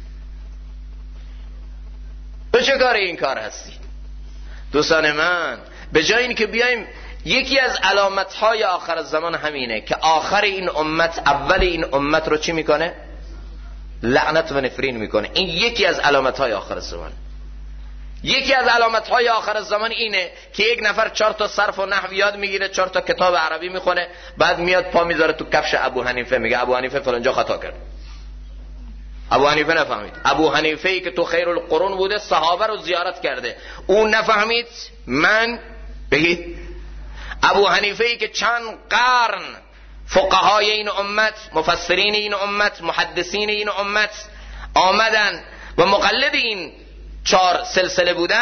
تو چه کاره این کار هستی؟ دوستان من، به جای این که بیایم، یکی از علامتهای آخر الزمان همینه که آخر این امت اول این امت رو چی میکنه؟ لعنت و نفرین میکنه. این یکی از علامتهای آخر الزمان. یکی از علامتهای آخر الزمان اینه که یک نفر 4 تا صرف و نحو یاد میگیره، 4 تا کتاب عربی میخونه، بعد میاد پا میذاره تو کفش ابو حنیفه، میگه ابو حنیفه فلانجا خطا کرد. ابو حنیفه نفهمید. ابو حنیفه ای که تو خیر القرون بوده، صحابه رو زیارت کرده، اون نفهمید. من بگید ابو حنیفه ای که چند قرن فقهای این امت، مفسرین این امت، محدثین این امت آمدن و مقلد این 4 سلسله بودن،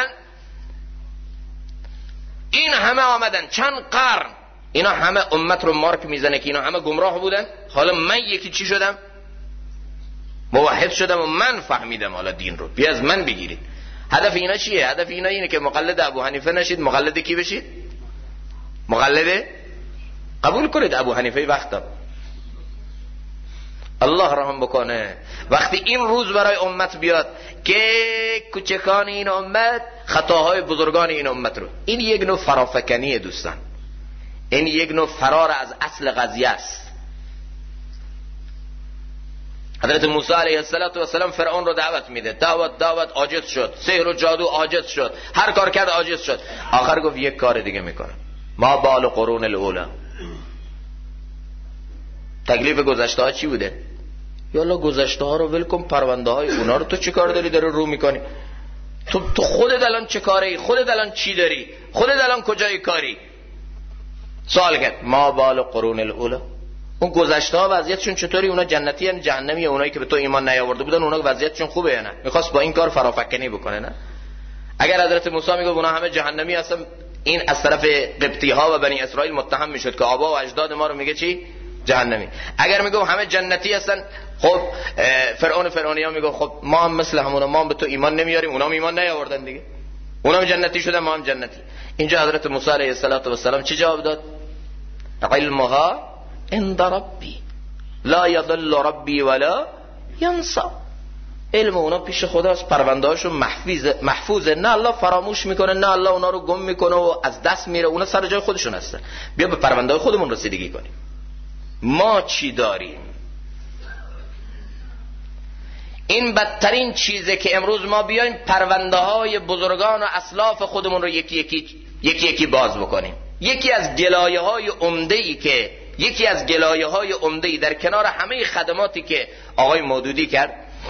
این همه آمدن چند قرن، اینا همه امت رو مارک میزنه که اینا همه گمراه بودن. حالا من یکی چی شدم؟ موحد شدم و من فهمیدم حالا دین رو، بیا از من بگیرید. هدف اینا چیه؟ هدف اینا اینه که مقلد ابو حنیفه نشید، مقلد کی بشید؟ مقلد قبول کنید ابو حنیفه. وقتا الله رحم بکنه وقتی این روز برای امت بیاد که کوچکان این امت خطاهای بزرگان این امت رو، این یک نوع فرافکنیه دوستان، این یک نوع فرار از اصل قضیه است. حضرت موسی علیه السلام فرعون رو دعوت میده، دعوت عاجز شد، سحر و جادو عاجز شد، هر کار کرد عاجز شد، آخر گفت یک کار دیگه میکنم، ما بال قرون الاولا. تکلیف گذشته ها چی بوده؟ یالا گذشته ها رو ول کن، پرونده های اونا رو تو چه کار داری رو میکنی؟ تو خودت الان چه کاری؟ خودت الان چی داری؟ خودت الان کجای کاری؟ سوال کرد ما بال قرون الاولا، اون گذشته ها وضعیتشون چطوری؟ اونا جنتی ان جهنمی؟ اونایی که به تو ایمان نیاورده بودن اونا وضعیتشون خوبه یا نه؟ میخواست با این کار فرافکنی بکنه نه؟ اگر حضرت موسی میگه اونا همه جهنمی هستن، این از طرف قبطی ها و بنی اسرائیل متهم میشد که آبا و اجداد ما رو میگه چی؟ جهنمی. اگر میگه همه جنتی هستن، خب فرعونیا میگه خب ما هم مثل همونا، ما هم به تو ایمان نمیاریم، اونا هم ایمان نیاوردن دیگه، اونا هم جنتی شدن ما هم جنتی. اینجا حضرت موسی علیه السلام چی جواب داد؟ علمها عند ربی لا یضل ربی ولا ینسی. علم اونا پیش خداست، پرونده هاشون محفوظه، نه الله فراموش میکنه، نه الله اونا رو گم میکنه و از دست میره، اونا سر جای خودشون هستن. بیا به پرونده های خودمون رسیدگی کنیم. ما چی داریم؟ این بدترین چیزه که امروز ما بیایم پرونده های بزرگان و اسلاف خودمون رو یکی باز بکنیم. یکی از گلایه های عمده‌ای در کنار همه خدماتی که آقای مودودی کرد،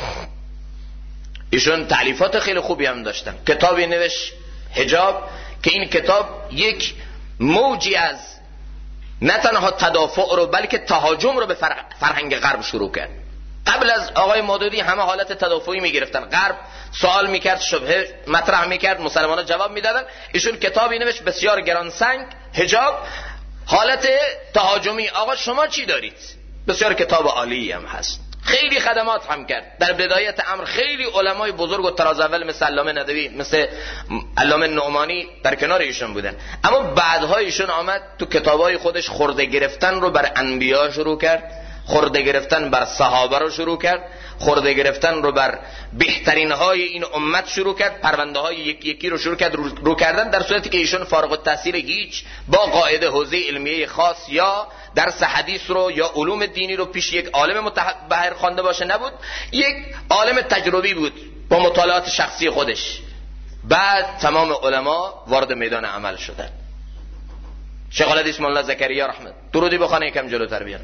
ایشون تألیفات خیلی خوبی هم داشتن. کتابی نوشت حجاب که این کتاب یک موجی از نه تنها تدافع رو بلکه تهاجم رو به فرهنگ غرب شروع کرد. قبل از آقای مودودی همه حالت تدافعی میگرفتن، غرب سوال میکرد، شبهه مطرح میکرد، مسلمان‌ها جواب میدادن. ایشون کتابی نوشت بسیار گرانسنگ، حجاب، حالت تهاجمی. آقا شما چی دارید؟ بسیار کتاب عالی هم هست، خیلی خدمات هم کرد. در بدایت امر خیلی علمای بزرگ و طراز اول مثل علامه ندوی، مثل علامه نعمانی در کنار ایشون بودن، اما بعدها ایشون آمد تو کتابای خودش خورده گرفتن رو بر انبیا شروع کرد، خورده گرفتن بر صحابه رو شروع کرد، خورده گرفتن رو بر بهترین های این امت شروع کرد، پرونده های یکی یکی رو شروع کرد رو کردن، در صورتی که ایشون فارغ التحصیل هیچ با قاعده حوزه علمیه خاص یا درس حدیث رو یا علوم دینی رو پیش یک عالم متبحر خوانده باشه نبود، یک عالم تجربی بود با مطالعات شخصی خودش. بعد تمام علما وارد میدان عمل شدن. شیخ الحدیث مولانا زکریا رحمت درودی بخونه یکم جلوتر بیان.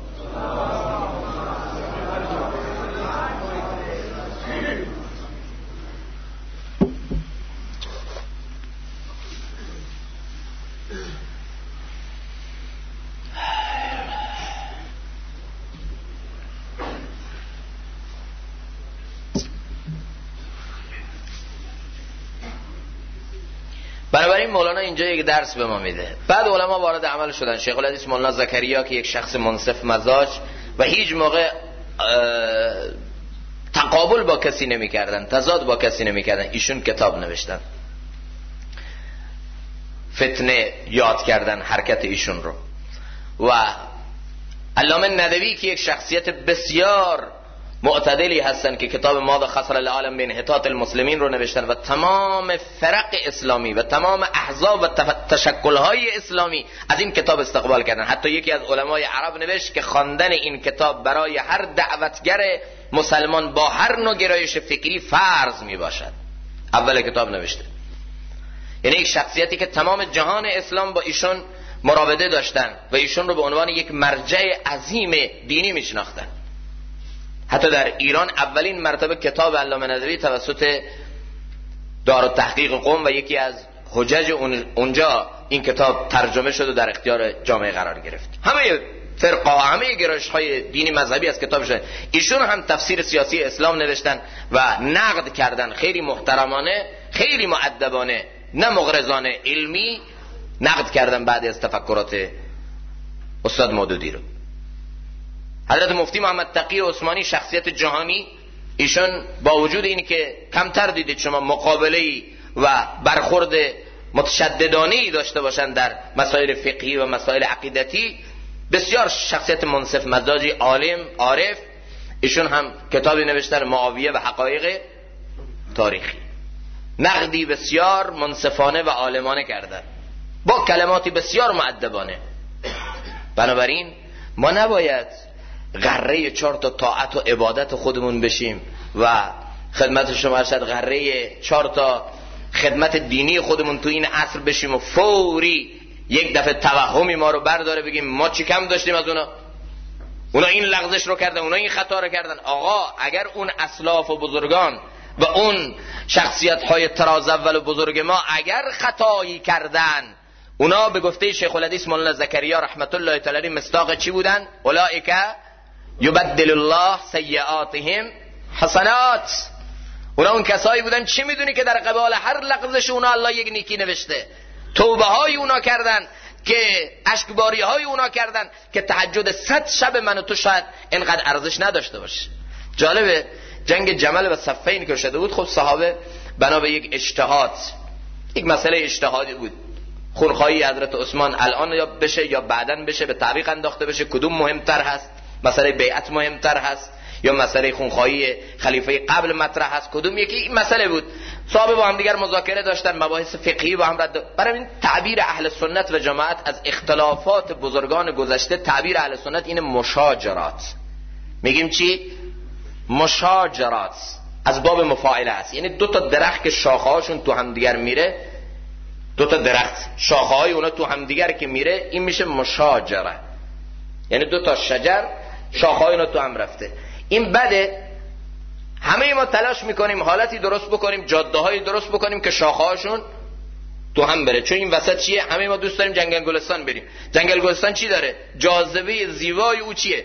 بنابراین مولانا اینجا یک درس به ما میده. بعد علما وارد عمل شدن. شیخ الحدیث مولانا زکریا که یک شخص منصف مزاج و هیچ موقع تقابل با کسی نمی کردن، تضاد با کسی نمی کردن، ایشون کتاب نوشتن، فتنه یاد کردن حرکت ایشون رو. و علامه ندوی که یک شخصیت بسیار معتدلی هستن که کتاب ماذا خسر العالم بانحطاط المسلمین رو نوشتن و تمام فرق اسلامی و تمام احزاب و تشکل‌های اسلامی از این کتاب استقبال کردن. حتی یکی از علمای عرب نوشت که خواندن این کتاب برای هر دعوتگر مسلمان با هر نوع گرایش فکری فرض می باشد. اول کتاب نوشته. یعنی یک شخصیتی که تمام جهان اسلام با ایشون مراوده داشتن و ایشون رو به عنوان یک مرجع عظیم دینی میشناختن. حتی در ایران اولین مرتبه کتاب علامه ندوی توسط دارالتحقیق قم و یکی از حجج اونجا این کتاب ترجمه شد و در اختیار جامعه قرار گرفت. همه فرقه ها، همه گرایش های دینی مذهبی از کتابش. ایشون هم تفسیر سیاسی اسلام نوشتن و نقد کردن، خیلی محترمانه، خیلی مؤدبانه، نه مغرضانه، علمی نقد کردن بعد از تفکرات استاد مودودی رو. حضرت مفتی محمد تقی عثمانی شخصیت جهانی، ایشون با وجود اینی که کمتر دیدید شما مقابله‌ای و برخورد متشددانه‌ای داشته باشند در مسائل فقهی و مسائل عقیدتی، بسیار شخصیت منصف مزاجی، عالم، عارف. ایشون هم کتابی نوشتن معاویه و حقایق تاریخی، نقدی بسیار منصفانه و عالمانه کردن با کلماتی بسیار مؤدبانه. بنابراین ما نباید غره 4 تا طاعت و عبادت خودمون بشیم و خدمت شما ارشد غره 4 تا خدمت دینی خودمون تو این عصر بشیم و فوری یک دفعه توهمی ما رو برداره بگیم ما چی کم داشتیم از اونا این لغزش رو کردن، اونا این خطا رو کردن. آقا اگر اون اسلاف و بزرگان و اون شخصیت های طراز اول و بزرگ ما اگر خطایی کردن، اونا به گفته شیخ الحدیث مولانا زکریا رحمت الله تعالی علیه مصداق چی بودن؟ اولئک یبدل الله سیئاتهم حسنات. اونا اون کسایی بودن، چی میدونی که در قبال هر لغزش اونا الله یک نیکی نوشته. توبه های اونا کردن که اشکباری های اونا کردن که تهجد 100 شب من و تو شاید اینقدر ارزش نداشته باشه. جالبه جنگ جمل و صفین که شده بود، خب صحابه بنا به یک اجتهاد، یک مسئله اجتهادی بود، خونخواهی حضرت عثمان الان یا بشه یا بعداً بشه، به تعویق انداخته بشه، کدوم مهمتر هست؟ مسئله بیعت مهمتر هست یا مسئله خونخواهی خلیفه قبل مطرح هست؟ کدوم یکی؟ این مسئله بود. صحابه با هم دیگر مذاکره داشتن، مباحث فقهی با هم رد. برای این تعبیر اهل سنت و جماعت از اختلافات بزرگان گذشته، تعبیر اهل سنت اینه مشاجرات. میگیم چی؟ مشاجرات، از باب مفاعله است. یعنی 2 تا درخت که شاخه‌هاشون تو هم دیگر میره، 2 تا درخت شاخه‌های اونا تو هم دیگر که میره، این میشه مشاجره. یعنی 2 تا شجر شاخه‌های اونا تو هم رفته. این بده. همه ما تلاش میکنیم حالتی درست بکنیم، جاده‌های درست بکنیم که شاخه‌هاشون تو هم بره. چون این وسط چیه؟ همه ما دوست داریم جنگل گلستان بریم. جنگل گلستان چی داره؟ جاذبه زیبای او چیه؟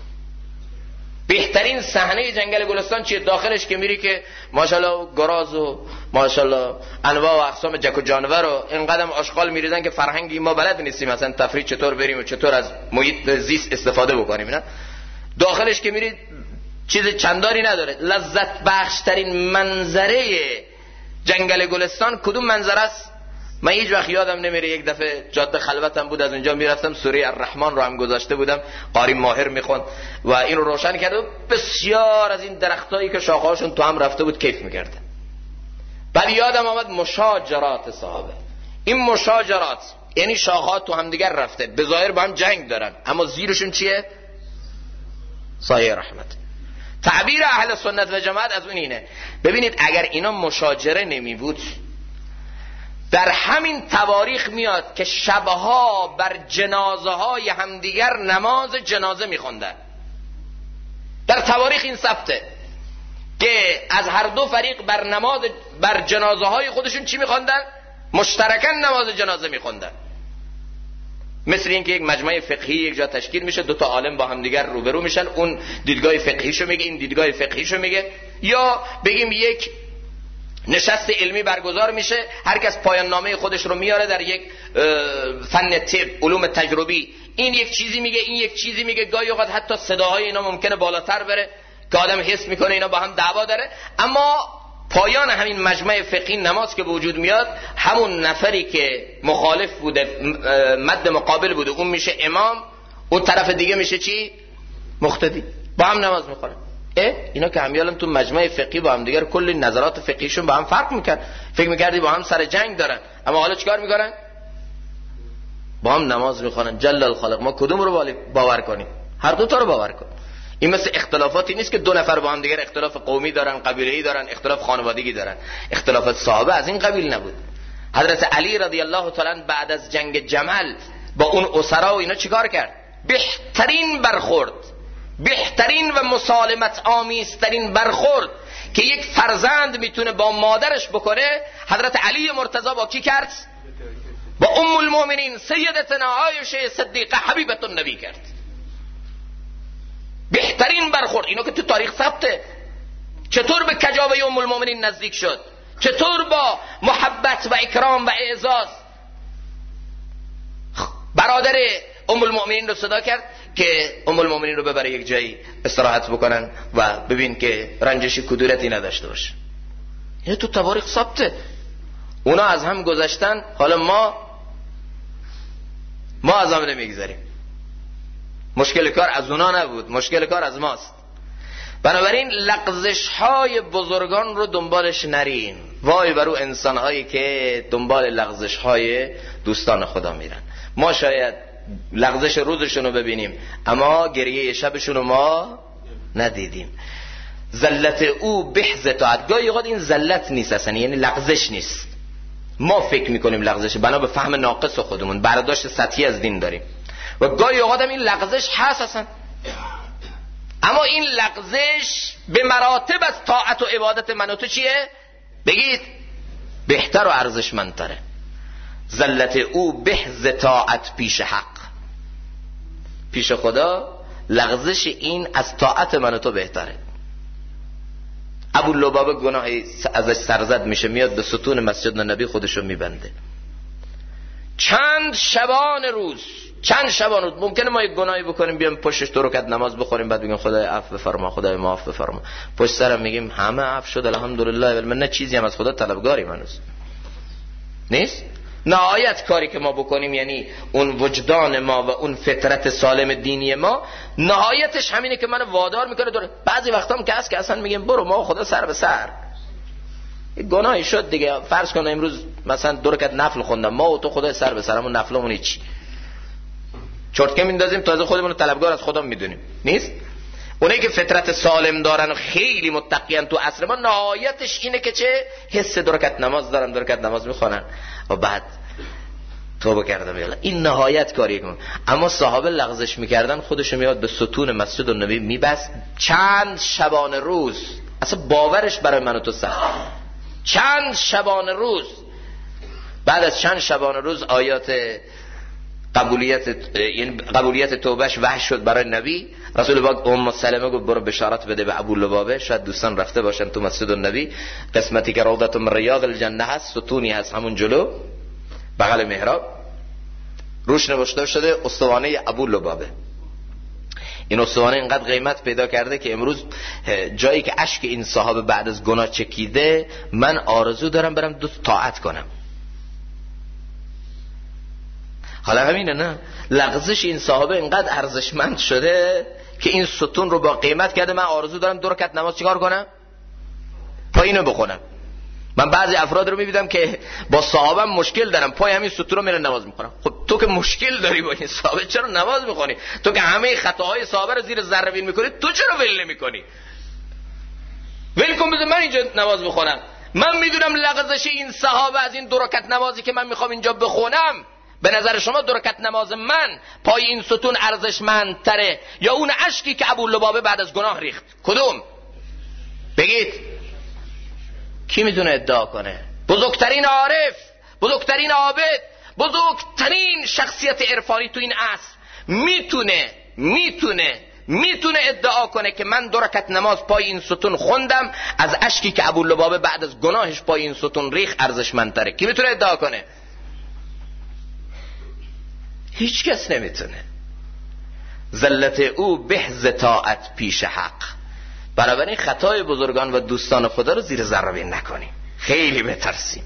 بهترین صحنه جنگل گلستان چیه؟ داخلش که میری که ماشاءالله گراز و ماشاءالله انواع و اقسام جک و جانور رو اینقدر آشغال میریزن که فرهنگی ما بلد نیستیم مثلا تفریح چطور بریم و چطور از محیط زیست استفاده بکنیم. نه، داخلش که میرید چیز چندانی نداره. لذت بخشترین منظره جنگل گلستان کدوم منظره است؟ من هیچ وقت یادم نمیره، یک دفعه جاده خلوتم بود، از اونجا میرفتم سوره الرحمن رو هم گذاشته بودم، قاری ماهر میخوند و این رو روشن کرده و بسیار از این درختایی که شاخه‌هاشون تو هم رفته بود کیف میکرده. بعد یادم آمد مشاجرات صحابه. این مشاجرات یعنی شاخه‌ها تو هم دیگر رفته، به ظاهر با هم جنگ دارن اما زیرشون چیه؟ سایه رحمت. تعبیر اهل سنت و جماعت از اون اینه. ببینید اگر اینا مشاجره نمی بود، در همین تواریخ میاد که شبها بر جنازه های همدیگر نماز جنازه میخوندن. در تواریخ این ثبته که از هر دو فریق بر جنازه های خودشون چی میخوندن؟ مشترکاً نماز جنازه میخوندن. مثل این که یک مجمع فقهی یک جا تشکیل میشه، دو تا عالم با هم دیگر روبرو میشن، اون دیدگاه فقهیشو میگه، این دیدگاه فقهیشو میگه. یا بگیم یک نشست علمی برگزار میشه، هر کس پایان نامه خودش رو میاره در یک فن طب، علوم تجربی، این یک چیزی میگه، این یک چیزی میگه، گاهی اوقات حتی صداهای اینا ممکنه بالاتر بره که آدم حس میکنه اینا با هم دعوا داره. اما پایان همین مجمع فقهی نماز که به وجود میاد، همون نفری که مخالف بوده، مد مقابل بوده، اون میشه امام، اون طرف دیگه میشه چی؟ مقتدی، با هم نماز میخونن. اینا که همیالن تو مجمع فقهی با هم دیگر کلی نظرات فقهیشون با هم فرق میکرد، فکر میکردی با هم سر جنگ دارن، اما حالا چیکار میکنن؟ با هم نماز میخونن. جل الخالق، ما کدوم رو باور کنیم؟ هر دو تا رو باور کنیم. این مثل اختلافاتی نیست که دو نفر با هم دیگر اختلاف قومی دارن، قبیله‌ای دارن، اختلاف خانوادگی دارن. اختلافات صحابه از این قبیل نبود. حضرت علی رضی الله تعالی بعد از جنگ جمل با اون اسرا و اینا چیکار کرد؟ بهترین برخورد، بهترین و مسالمت آمیزترین برخورد که یک فرزند میتونه با مادرش بکنه، حضرت علی مرتضی با کی کرد؟ با ام المؤمنین سیدتنا عایشه صدیقه حبیبه النبی کرد. بهترین برخورد. اینو که تو تاریخ ثبته. چطور به کجاوه ام المؤمنین نزدیک شد، چطور با محبت و اکرام و اعزاز برادر ام المؤمنین رو صدا کرد که ام المؤمنین رو ببره یک جایی استراحت بکنن و ببین که رنجشی کدورتی نداشته باشه. اینو تو تواریخ ثبته. اونا از هم گذشتن، حالا ما از هم نمیگذاریم. مشکل کار از اونا نبود، مشکل کار از ماست. بنابراین لغزش های بزرگان رو دنبالش نرین. وای بر او انسان هایی که دنبال لغزش های دوستان خدا میرن. ما شاید لغزش روزشون رو ببینیم اما گریه شبشون رو ما ندیدیم. ذلت او بحث طاعت. گاهی اوقات این ذلت نیست اصلا، یعنی لغزش نیست. ما فکر میکنیم لغزشه بنا به فهم ناقص خودمون، برداشت سطحی از دین داریم و گاهی اوقات هم این لغزش هست اصلا. اما این لغزش به مراتب از طاعت و عبادت من و تو چیه؟ بگید بهتر و ارزشمندتره. ذلت او بحث طاعت پیش حق، پیش خدا لغزش این از طاعت من و تو بهتره. ابو لبابه گناهی ازش سرزد میشه، میاد به ستون مسجد نبی خودشو میبنده. چند شبان روز ممکنه ما یک گناهی بکنیم بیام پشتش 2 رکعت نماز بخوریم بعد بگیم خدای عفو بفرما، خدای معاف بفرما، پشت سرم میگیم همه عفو شد الحمدلله، ولی من نه چیزی هم از خدا طلبگاریم هنوز نیست. نهایت کاری که ما بکنیم، یعنی اون وجدان ما و اون فطرت سالم دینی ما، نهایتش همینه که من وادار میکنه داره. بعضی وقتا هم که هست که اصلا میگیم برو ما خدا سر به سر، گناهی شد دیگه، فرض کن امروز مثلا 2 رکعت نفل خوندم، ما و تو خدا سر به سرمون، نفلمون هیچ چرتکه میندازیم، تازه خودمون رو طلبگار از خدا میدونیم. نیست. اونایی که فطرت سالم دارن و خیلی متقین تو عصر ما، نهایتش اینه که چه حس 2 رکعت نماز دارن، 2 رکعت نماز میخونن و بعد توبه کردم یالا، این نهایت کاری کن. اما صحابه لغزش میکردن، خودشو میاد به ستون مسجد النبی میبست چند شبانه روز. اصلا باورش برای من و تو سخت. چند شبانه روز. بعد از چند شبانه روز آیات قبولیت توبهش وحی شد برای نبی. رسول پاک ام سلمه گفت برو بشارت بده به ابو لبابه، شاید دوستان رفته باشن تو مسجد النبی، قسمتی که روضة من ریاض الجنه هست، ستونی هست همون جلو بغل محراب، روش نوشته شده استوانه ابو لبابه. این اسطوانه اینقدر قیمت پیدا کرده که امروز جایی که اشک این صحابه بعد از گناه چکیده، من آرزو دارم برم دو طاعت کنم. حالا همینه نه، لغزش این صحابه اینقدر ارزشمند شده که این ستون رو با قیمت کرده. من آرزو دارم 2 رکعت نماز چیکار کنم؟ پایینو بخونم. من بعضی افراد رو میبینم که با صحابه مشکل دارم، پای همین ستون رو میرن نماز میخونم. خب تو که مشکل داری با این صحابه چرا نماز میخونی؟ تو که همه خطاهای صحابه رو زیر ذره بین میکنی، تو چرا ول نمیکنی؟ ول کن بذار من اینجا نماز بخونم. من میدونم لغزش این صحابه از این 2 رکعت نمازی که من میخوام اینجا بخونم، به نظر شما 2 رکعت نماز من پای این ستون ارزشمندتره یا اون اشکی که ابولبابه بعد از گناه ریخت؟ کدوم؟ بگید. کی میتونه ادعا کنه؟ بزرگترین عارف، بزرگترین عابد، بزرگترین شخصیت عرفانی تو این عصر میتونه ادعا کنه که من 2 رکعت نماز پای این ستون خوندم از اشکی که ابولبابه بعد از گناهش پای این ستون ریخت ارزشمندتره؟ کی میتونه ادعا کنه؟ هیچ کس نمیتونه. ذلت او به طاعت پیش حق. بنابراین خطای بزرگان و دوستان خدا رو زیر ذره بین نکنیم، خیلی بترسیم.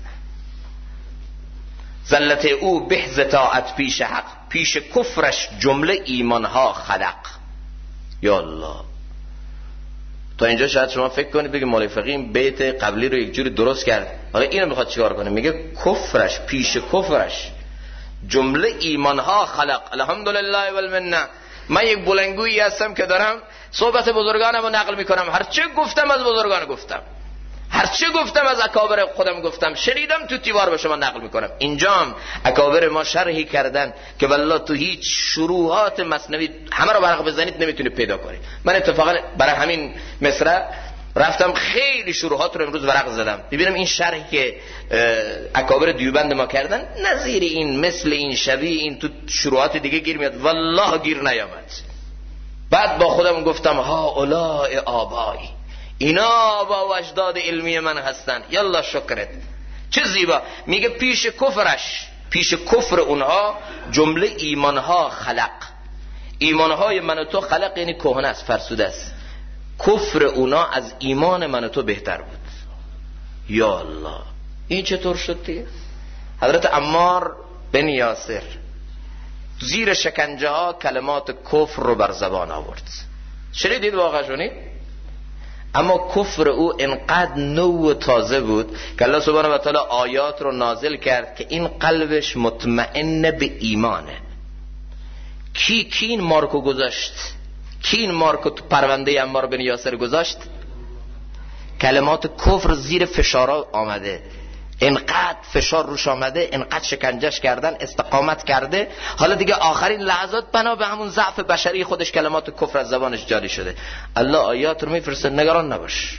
ذلت او به طاعت پیش حق، پیش کفرش جمله ایمانها خلق. یا الله، تا اینجا شاید شما فکر کنید بگید مولوی فقیه این بیت قبلی رو یک جوری درست کرد، حالا اینو میخواد چیکار کنه؟ میگه کفرش، پیش کفرش جمله ایمانها خلق. الحمدلله والمنه. من یک بلنگویی هستم که دارم صحبت بزرگانم رو نقل میکنم. هرچه گفتم از بزرگان گفتم، هرچه گفتم از اکابر خودم گفتم، شنیدم تو تیوار به شما نقل میکنم. اینجام اکابر ما شرحی کردن که والله تو هیچ شروحات مثنوی همه رو ورق بزنید نمیتونید پیدا کنید. من اتفاقا برای همین مصرع رفتم خیلی شروحات رو امروز ورق زدم، ببینم این شرحی که اکابر دیوبند ما کردن نظیر این، مثل این، شبیه این تو شروحات دیگه گیر میاد. والله گیر نیامد. بعد با خودم گفتم ها اولای آبایی، اینا آبا و اجداد علمی من هستن. یالله شکرت. چه زیبا. میگه پیش کفرش، پیش کفر اونها جمله ایمانها خلق. ایمانهای من و تو خلق یعنی کهنه است، فرسوده است. کفر اونا از ایمان من و تو بهتر بود. یا الله، این چطور شد دیگه؟ حضرت عمار بن یاسر زیر شکنجه ها کلمات کفر رو بر زبان آورد. شنیدید واقعا؟ اما کفر او انقدر نو و تازه بود که الله سبحانه و تعالی آیات رو نازل کرد که این قلبش مطمئن به ایمانه. کی این مارکو گذاشت؟ کی این مارکو تو پرونده عمار بن یاسر گذاشت؟ کلمات کفر زیر فشارا آمده، انقدر فشار روش آمده، انقدر شکنجش کردن، استقامت کرده. حالا دیگه آخرین لحظات بنا به همون ضعف بشری خودش کلمات کفر از زبانش جاری شده. الله آیات رو میفرسته نگران نباش.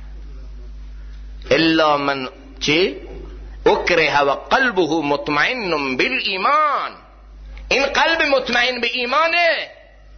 الا من چی؟ اکره و قلبه مطمئن بالایمان. این قلب مطمئن به ایمانه.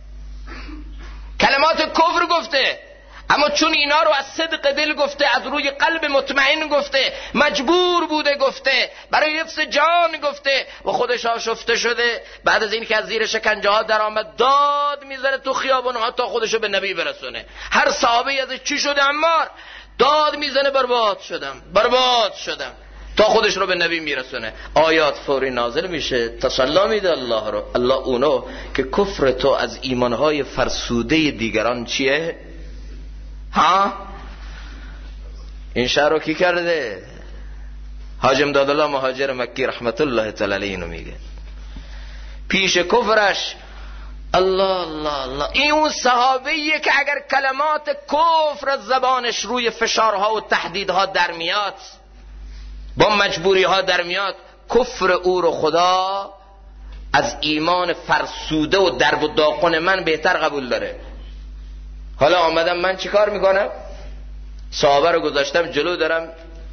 کلمات کفر گفته، اما چون اینا رو از صدق دل گفته، از روی قلب مطمئن گفته، مجبور بوده گفته، برای حفظ جان گفته و خودش آشفته شده، بعد از این که از زیر شکنجه ها در آمد داد میزنه تو خیابون ها تا خودشو به نبی برسونه. هر صحابه ازش چی شده؟ عمار داد میزنه برباد شدم تا خودش رو به نبی میرسونه. آیات فوری نازل میشه، تسلی میده الله رو. الله اونو که کفر تو از ایمانهای فرسوده دیگران چیه؟ ها؟ این شعر رو کی کرده؟ حاج امدادالله مهاجر مکی رحمت الله تعالی علیه اینو میگه. پیش کفرش الله. این اون صحابیه که اگر کلمات کفر از زبانش روی فشارها و تهدیدها در میاد، با مجبوری ها در میاد، کفر او رو خدا از ایمان فرسوده و درب و داغون من بهتر قبول داره. حالا آمدم من چی کار میکنم؟ صحابه رو گذاشتم جلو، دارم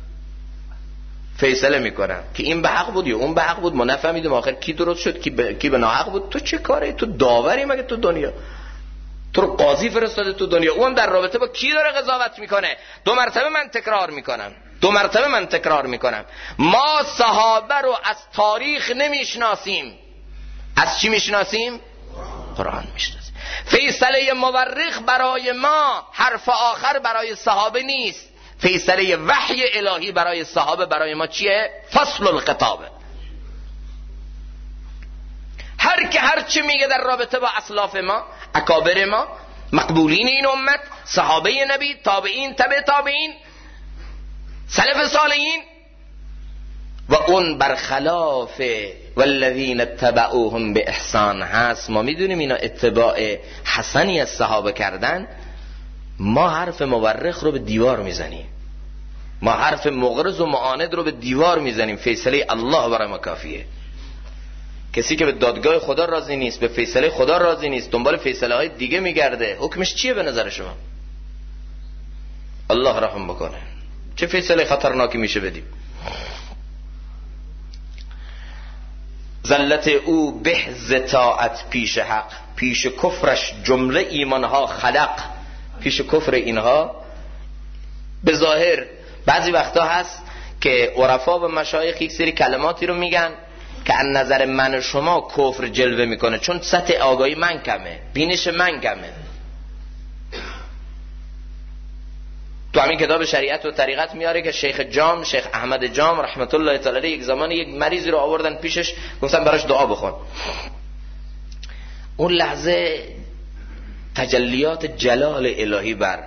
فیصله میکنم که این به حق بود یا اون به حق بود. ما نفهمیدیم آخر کی درست شد کی به ناحق بود. تو چه کاری؟ تو داوری مگه تو دنیا؟ تو رو قاضی فرستاده تو دنیا، اون در رابطه با کی داره قضاوت میکنه؟ 2 مرتبه من تکرار میکنم ما صحابه رو از تاریخ نمیشناسیم. از چی میشناسیم؟ قرآن میشناسیم. فیصله مورخ برای ما حرف آخر برای صحابه نیست. فیصله وحی الهی برای صحابه برای ما چیه؟ فصل الخطابه. هر چی میگه در رابطه با اسلاف ما، اکابر ما، مقبولین این امت، صحابه نبی، تابعین، تبع تابعین، سلف صالحین، و اون برخلاف والذین اتبعوهم به احسان هست. ما میدونیم اینا اتباع حسنی از صحابه کردن. ما حرف مورخ رو به دیوار میزنیم، ما حرف مغرض و معاند رو به دیوار میزنیم. فیصله الله برای ما کافیه. کسی که به دادگاه خدا راضی نیست، به فیصله خدا راضی نیست، دنبال فیصله های دیگه میگرده، حکمش چیه به نظر شما؟ الله رحم بکنه. چه فیصله خطرناکی میشه بدیم. ذلت او به طاعت پیش حق، پیش کفرش جمله ایمانها خلق. پیش کفر اینها به ظاهر بعضی وقتا هست که عرفا و مشایخ یک سری کلماتی رو میگن که از نظر من و شما کفر جلوه میکنه، چون سطح آگاهی من کمه، بینش من کمه. تو همین کتاب شریعت و طریقت میاره که شیخ جام، شیخ احمد جام رحمت الله تعالی علیه، یک زمان یک مریضی رو آوردن پیشش، گفتن براش دعا بخون. اون لحظه تجلیات جلال الهی بر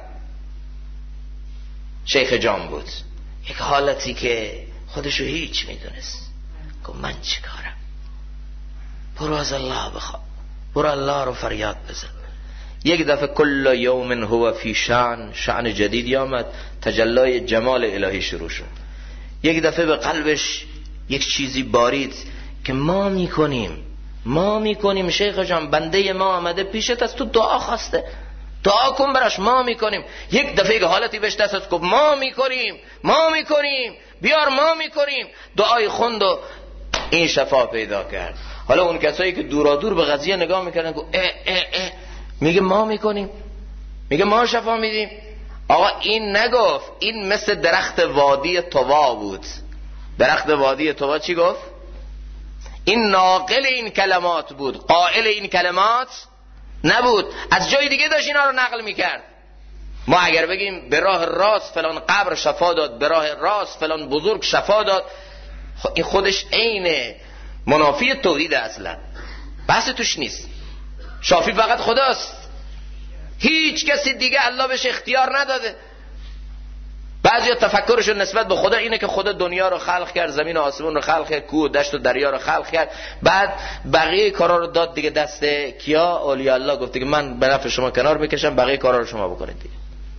شیخ جام بود، یک حالتی که خودشو هیچ میدونست. گفت من چی کارم؟ برو از الله بخواه، برو الله رو فریاد بزن. یک دفعه کل یوم هو فی شأن جدیدی آمد، تجلای جمال الهی شروع شد. یک دفعه به قلبش یک چیزی بارید که ما میکنیم شیخ جان، بنده ما آمده پیشت، از تو دعا خواسته، دعا کن براش، ما میکنیم. یک دفعه که حالتی بهش دست از گفت ما میکنیم بیار، ما میکنیم. دعای خوند و این شفا پیدا کرد. حالا اون کسایی که دورادور به قضیه نگاه میکردن گفت میگه ما میکنیم، میگه ما شفا میدیم. آقا این نگفت، این مثل درخت وادی طوا بود. درخت وادی طوا چی گفت؟ این ناقل این کلمات بود، قائل این کلمات نبود، از جای دیگه داشت اینا رو نقل میکرد. ما اگر بگیم به راه راست فلان قبر شفا داد، به راه راست فلان بزرگ شفا داد، این خودش عین منافی توحید، اصلا بحث توش نیست. شافی فقط خداست، هیچ کسی دیگه الله بهش اختیار نداده. بعضیا تفکرشون نسبت به خدا اینه که خدا دنیا رو خلق کرد، زمین و آسمون رو خلق کرد، کوه و دشت و دریا رو خلق کرد، بعد بقیه کارا رو داد دیگه دست کیا؟ اولیاء الله. گفت که من به نفع شما کنار میکشم، بقیه کارا رو شما بکنید دیگه.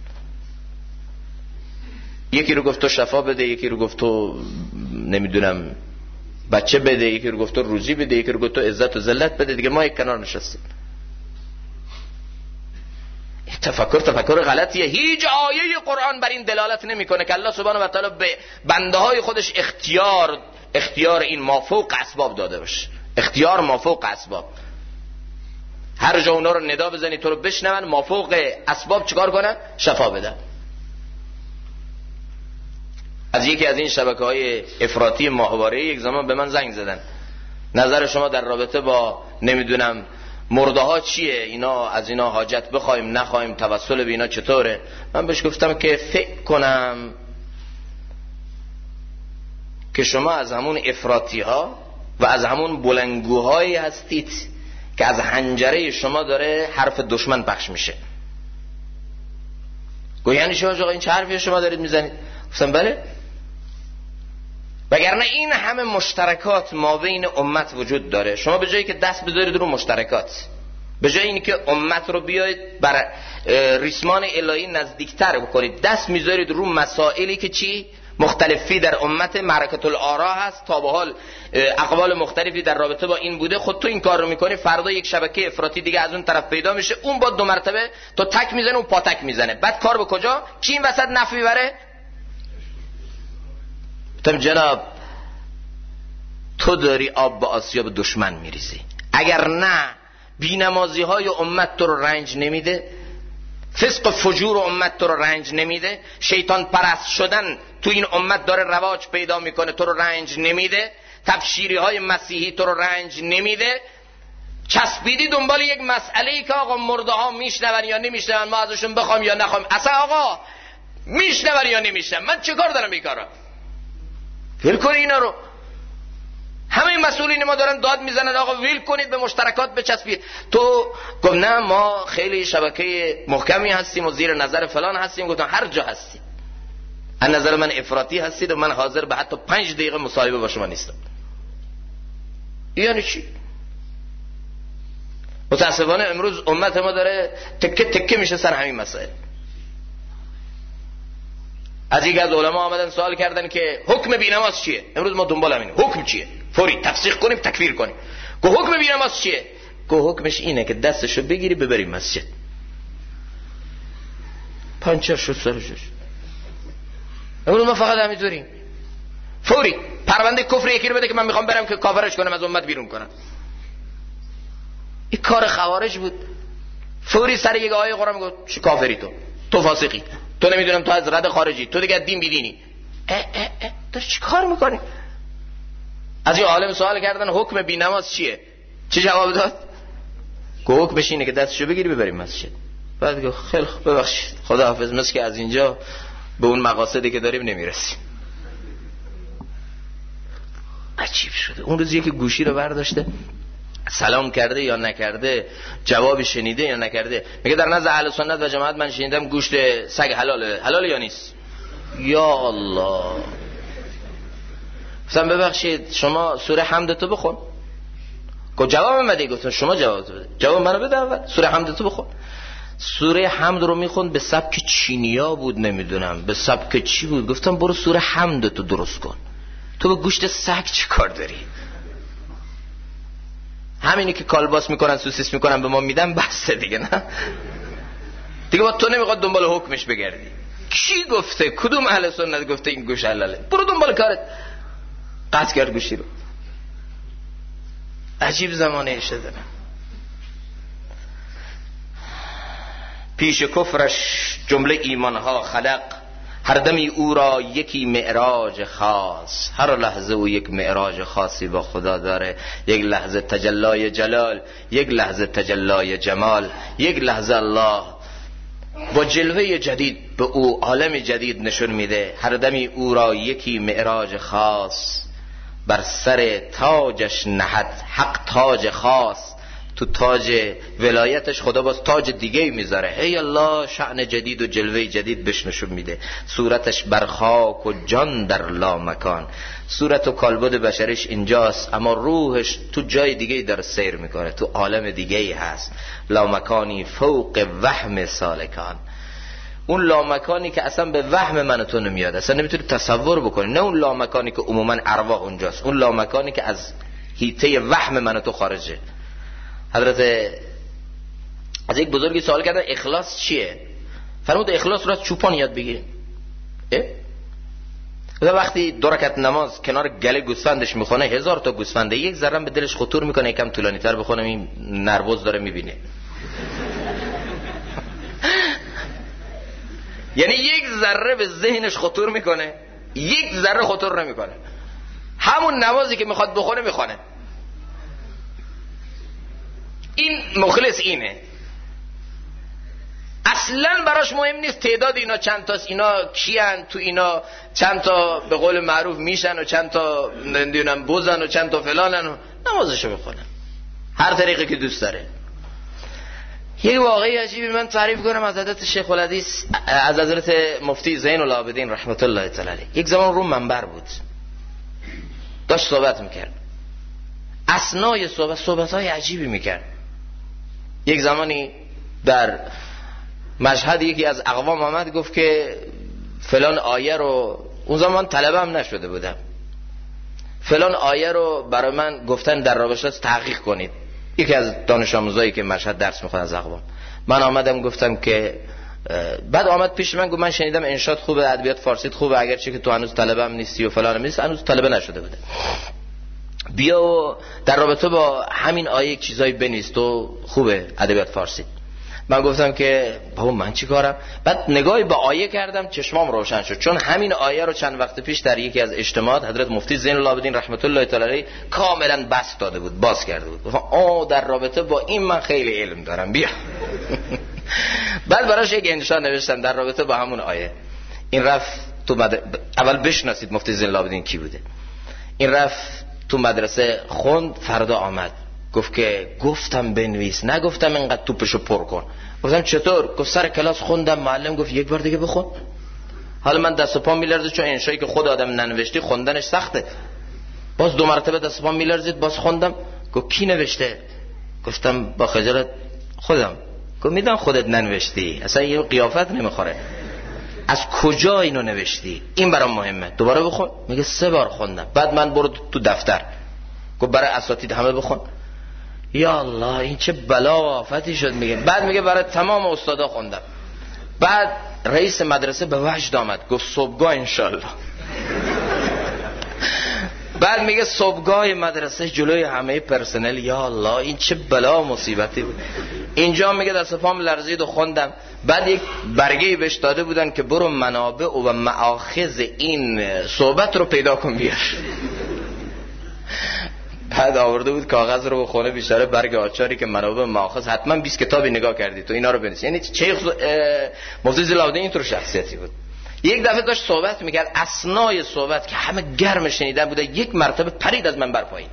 یکی رو گفت تو شفا بده، یکی رو گفت تو نمیدونم بچه بده، یکی رو گفت تو روزی بده، یکی رو گفت تو عزت و ذلت بده، دیگه ما یک کنار نشستیم. تفکر غلطیه. هیچ آیه قرآن بر این دلالت نمیکنه که الله سبحانه و تعالی به بنده های خودش اختیار این مافوق اسباب داده باشه. اختیار مافوق اسباب. هر جا اونا رو ندا بزنی تو رو بشنون، مافوق اسباب چیکار کنن؟ شفا بدن. از یکی از این شبکه‌های افراطی ماهواره یک زمان به من زنگ زدن، نظر شما در رابطه با نمیدونم مرده ها چیه، اینا از اینا حاجت بخوایم نخوایم، توسل به اینا چطوره؟ من بهش گفتم که فکر کنم که شما از همون افراطی ها و از همون بلنگوهایی هستید که از حنجره شما داره حرف دشمن پخش میشه. گویا یعنی شما آقا این چه حرفی شما دارید میزنید؟ گفتم بله، وگرنه این همه مشترکات ما بین امت وجود داره. شما به جایی که دست بذارید رو مشترکات، به جای اینی که امت رو بیاید بر ریسمان الهی نزدیکتر بکنید، دست میذارید رو مسائلی که چی؟ مختلفی در امت، معرکت الآرا هست، تا به حال اقوال مختلفی در رابطه با این بوده. خود تو این کار رو میکنی، فردا یک شبکه افراطی دیگه از اون طرف پیدا میشه، اون با 2 مرتبه تو تک میزنه، اون پاتک میزنه، بعد کار به کجا؟ کی این وسط نفع میبره؟ جناب تو داری آب به آسیاب دشمن میریزی. اگر نه بی‌نمازی های امت تو رو رنج نمیده، فسق و فجور امت تو رو رنج نمیده، شیطان پرست شدن تو این امت داره رواج پیدا میکنه تو رو رنج نمیده، تبشیری های مسیحی تو رو رنج نمیده، چسبیدی دنبال یک مسئله‌ای که آقا مرده ها میشنون یا نمیشنون، ما ازشون بخوام یا نخوام. اصلا آقا میشنون یا نمیشنون، من چه کار دارم بیکارم؟ ول کن اینا رو. همه مسئولین ما دارن داد میزنن آقا ول کنید، به مشترکات بچسبید. تو گفت نه ما خیلی شبکه محکمی هستیم و زیر نظر فلان هستیم. گفتم هر جا هستیم، از نظر من افراطی هستید و من حاضر به حتی 5 دقیقه مصاحبه با شما نیستم. یعنی چی؟ متاسفانه امروز امت ما داره تکه تکه میشه سر همین مسائل. از یک از علما آمدن سوال کردن که حکم بی‌نماز چیه؟ امروز ما دنبال همین حکم چیه؟ فوری تفسیق کنیم تکفیر کنیم. که حکم بی‌نماز چیه؟ که حکمش اینه که دستشو بگیری ببری مسجد. پنچر شد سرش. امروز ما فقط همینطوریم. فوری پرونده کفر یکی رو بده که من میخوام برم که کافرش کنم، از امت بیرون کنم. این کار خوارج بود. فوری سر یک آیه قرآن میگه چی کافری تو فاسقی، تو نمیدونم تو از رد خارجی، تو دیگه دین بیدینی. تو چی کار میکنی؟ از یه عالم سوال کردن حکم بی‌نماز چیه؟ چی جواب داد؟ که حکمش اینه که دستشو بگیری ببریم مسجد. بعد گفت خیلی خوب ببخشید خداحافظ، مثل که از اینجا به اون مقاصدی که داریم نمیرسیم. عجیب شده. اون روز یکی گوشی رو برداشته سلام کرده یا نکرده، جوابی شنیده یا نکرده، میگه در نزد اهل سنت و جماعت من شنیدم گوشت سگ حلاله یا نیست؟ یا الله. گفتم ببخشید شما سوره حمد تو بخون. که جواب اومده. گفتم شما جواب بده. جواب منو بده اول. سوره حمد تو بخون. سوره حمد رو میخوند به سبک چینیا بود، نمیدونم به سبک چی بود. گفتم برو سوره حمد تو درست کن، تو به گوشت سگ چی کار داری؟ همینی که کالباس میکنن سوسیس میکنن به ما میدن بسته دیگه. نه دیگه با تو نمیخواد دنبال حکمش بگردی. کی گفته؟ کدوم اهل سنت گفته این گوش حلاله؟ برو دنبال کارت. قطع کرد گوشی رو. عجیب زمانه شده. پیش کفرش جمله ایمانها خلق، هر دمی او را یکی معراج خاص. هر لحظه او یک معراج خاصی با خدا داره. یک لحظه تجلای جلال، یک لحظه تجلای جمال، یک لحظه الله با جلوه جدید به او عالم جدید نشون میده. هر دمی او را یکی معراج خاص، بر سر تاجش نهد حق تاج خاص. تو تاج ولایتش خدا باز تاج دیگه میذاره. ای الله شأن جدید و جلوه جدید بهش نشون میده. صورتش بر خاک و جان در لامکان. صورت و کالبد بشریش اینجاست اما روحش تو جای دیگه در سیر میکنه، تو عالم دیگه هست. لامکانی فوق وهم سالکان. اون لامکانی که اصلا به وهم من تو نمیاد، اصلا نمیتونی تصور بکنی. نه اون لامکانی که عموما ارواح اونجاست، اون لامکانی که از حیطه وهم من تو خارجه. حضرت از یک بزرگی سوال کردن اخلاص چیه؟ فرمود اخلاص رو از چوپان یاد بگیریم. وقتی 2 رکعت نماز کنار گله گوسفندش میخونه، 1000 تا گوسفنده، یک ذره به دلش خطور میکنه یکم طولانی تر بخونه، این نروز داره میبینه. یعنی یک ذره به ذهنش خطور میکنه، یک ذره خطور نمیکنه. همون نمازی که میخواد بخونه میخونه. این مخلص اینه. اصلا براش مهم نیست تعداد اینا چند تاست، اینا کیان، تو اینا چند تا به قول معروف میشن و چند تا نمیدونم بزن و چند تا فلانن و نمازشو بخونن هر طریقی که دوست داره. یه واقعی عجیبی من تعریف کنم از حضرت شیخ الحدیث، از حضرت مفتی زین العابدین رحمت الله تعالی علیه. یک زمان رو منبر بود، داشت صحبت میکرد. اثنای صحبت‌های عجیبی میکرد. یک زمانی در مشهد یکی از اقوام آمد گفت که فلان آیه رو، اون زمان طلبه هم نشده بودم، فلان آیه رو برای من گفتن در رابطه تحقیق کنید. یکی از دانش آموزایی که مشهد درس میخواد از اقوام، من آمدم گفتم که بعد آمد پیش من گفت من شنیدم انشاد خوبه، ادبیات فارسیت خوبه، اگرچه که تو هنوز طلبه هم نیستی و فلان هم نیست، هنوز طلبه نشده بوده، بیا و در رابطه با همین آیه یک چیزایی بنویس، تو خوبه ادبیات فارسی. من گفتم که بابا من چی کارم؟ بعد نگاهی به آیه کردم، چشمام روشن شد، چون همین آیه رو چند وقت پیش در یکی از اجتماعات حضرت مفتی زین العابدین رحمت الله تعالی علیه کاملا بسط داده بود، باز کرده بود. گفتم در رابطه با این من خیلی علم دارم، بیا. بعد براش یک انشا نوشتم در رابطه با همون آیه. این رفت تو اول بشناسید مفتی زین العابدین کی بوده. این رفت تو مدرسه خوند، فردا آمد گفت که گفتم بنویس، نگفتم اینقدر توپشو پر کن. گفتم چطور؟ گفت سر کلاس خوندم، معلم گفت یک بار دیگه بخون. حالا من دست و پا میلرزه، چون انشایی که خود آدم ننوشتی خوندنش سخته. باز 2 مرتبه دست و پا میلرزید، باز خوندم. گفت کی نوشته؟ گفتم با خجالت خودم. گفت میدونم خودت ننوشتی، اصلا این قیافت نمیخوره، از کجا اینو نوشتی؟ این برام مهمه. دوباره بخون. میگه 3 بار خوندم. بعد من برو تو دفتر، گفت برای اساتید همه بخون. یا الله این چه بلا و آفتی شد. میگه بعد میگه برای تمام استادا خوندم. بعد رئیس مدرسه به وجد آمد، گفت صبحگاه انشالله. بعد میگه صبحگاه مدرسه جلوی همه پرسنل. یا الله این چه بلا و مصیبتی بود. اینجا میگه دست پام لرزید و خوندم. بعد یک برگه‌ای بهش داده بودن که برو منابع و مآخذ این صحبت رو پیدا کن بیار. بعد آورده بود کاغذ رو به خونه، بیچاره برگ آچاری که منابع و مآخذ، حتما 20 کتابی نگاه کردی تو اینا رو بنویس. یعنی شیخ مفتی زین العابدین اینطور شخصیتی بود. یک دفعه داشت صحبت میکرد، اثنای صحبت که همه گرم شنیدن بوده، یک مرتبه پرید از منبر پایین.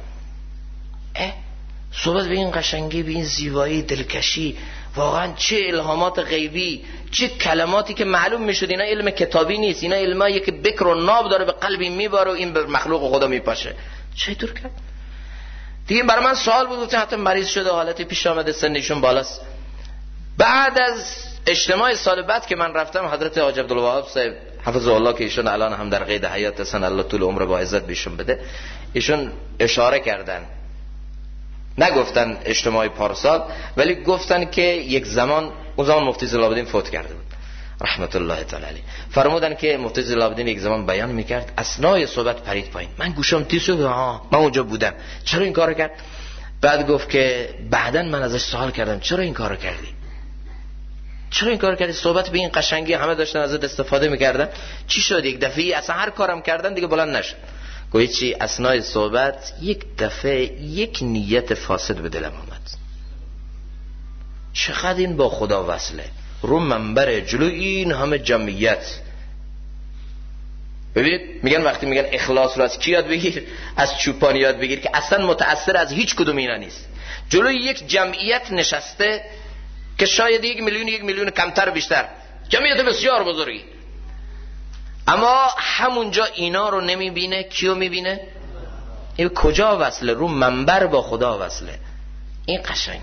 صحبت به این قشنگی، به این زیبایی، دلکشی، واقعا چه الهامات غیبی، چه کلماتی که معلوم میشد اینا علم کتابی نیست، اینا علمایی که بکر و ناب داره به قلبی میباره و این به مخلوق خدا میپاشه. چطور کرد؟ دیگه برای من سوال بود، حتی مریض شده، حالتی پیش آمده، سنشون بالاست. بعد از اجتماع سال بعد که من رفتم، حضرت حاج عبدالوهاب صاحب حفظه الله که ایشون الان هم در قید حیات هستن، الله طول عمر با عزت بهشون بده، ایشون اشاره کردن، نگفتن اجتماع پارسال، ولی گفتن که یک زمان، اون زمان مفتی زین العابدین فوت کرده بود رحمت الله تعالی علیه، فرمودن که مفتی زین العابدین یک زمان بیان میکرد، اثنای صحبت پرید پایین. من گوشم تیز شد، من اونجا بودم، چرا این کارو کرد؟ بعد گفت که بعدن من ازش سوال کردم چرا این کارو کردی؟ چرا این کار کردی؟ صحبت به این قشنگی همه داشتن ازت استفاده میکردن، چی شد یک دفعه اصلا هر کارم کردن دیگه بلند نشد؟ گویی چی؟ اثنای صحبت یک دفعه یک نیت فاسد به دلم آمد. چقدر این با خدا وصله، رو منبر جلو این همه جمعیت. ببینید میگن وقتی میگن اخلاص رو از کی یاد بگیر؟ از چوپان یاد بگیر که اصلا متأثر از هیچ کدوم اینا نیست. جلوی یک جمعیت نشسته که شاید 1 میلیون کمتر بیشتر، جمعیت بسیار بزرگی، اما همونجا اینا رو نمیبینه. کیو میبینه؟ این کجا وصله؟ رو منبر با خدا وصله. این قشنگه.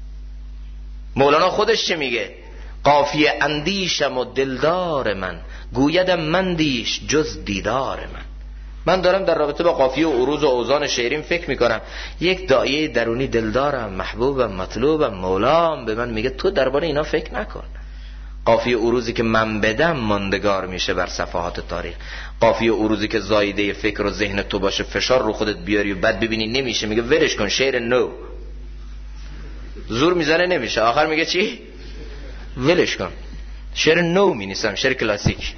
مولانا خودش چه میگه؟ قافیه اندیشم و دلدار من، گویدم مندیش جز دیدار من. من دارم در رابطه با قافیه و عروض و اوزان شعریم فکر میکنم، یک داعیه درونی دلدارم، محبوبم، مطلوبم، مولام به من میگه تو درباره اینا فکر نکن. قافیه عروضی که من بدم ماندگار میشه بر صفحات تاریخ. قافیه عروضی که زایده فکر و ذهن تو باشه، فشار رو خودت بیاری و بعد ببینی نمیشه، میگه ولش کن، شعر نو. زور میزنه نمیشه، آخر میگه چی؟ ولش کن، شعر نو مینیسم، شعر کلاسیک.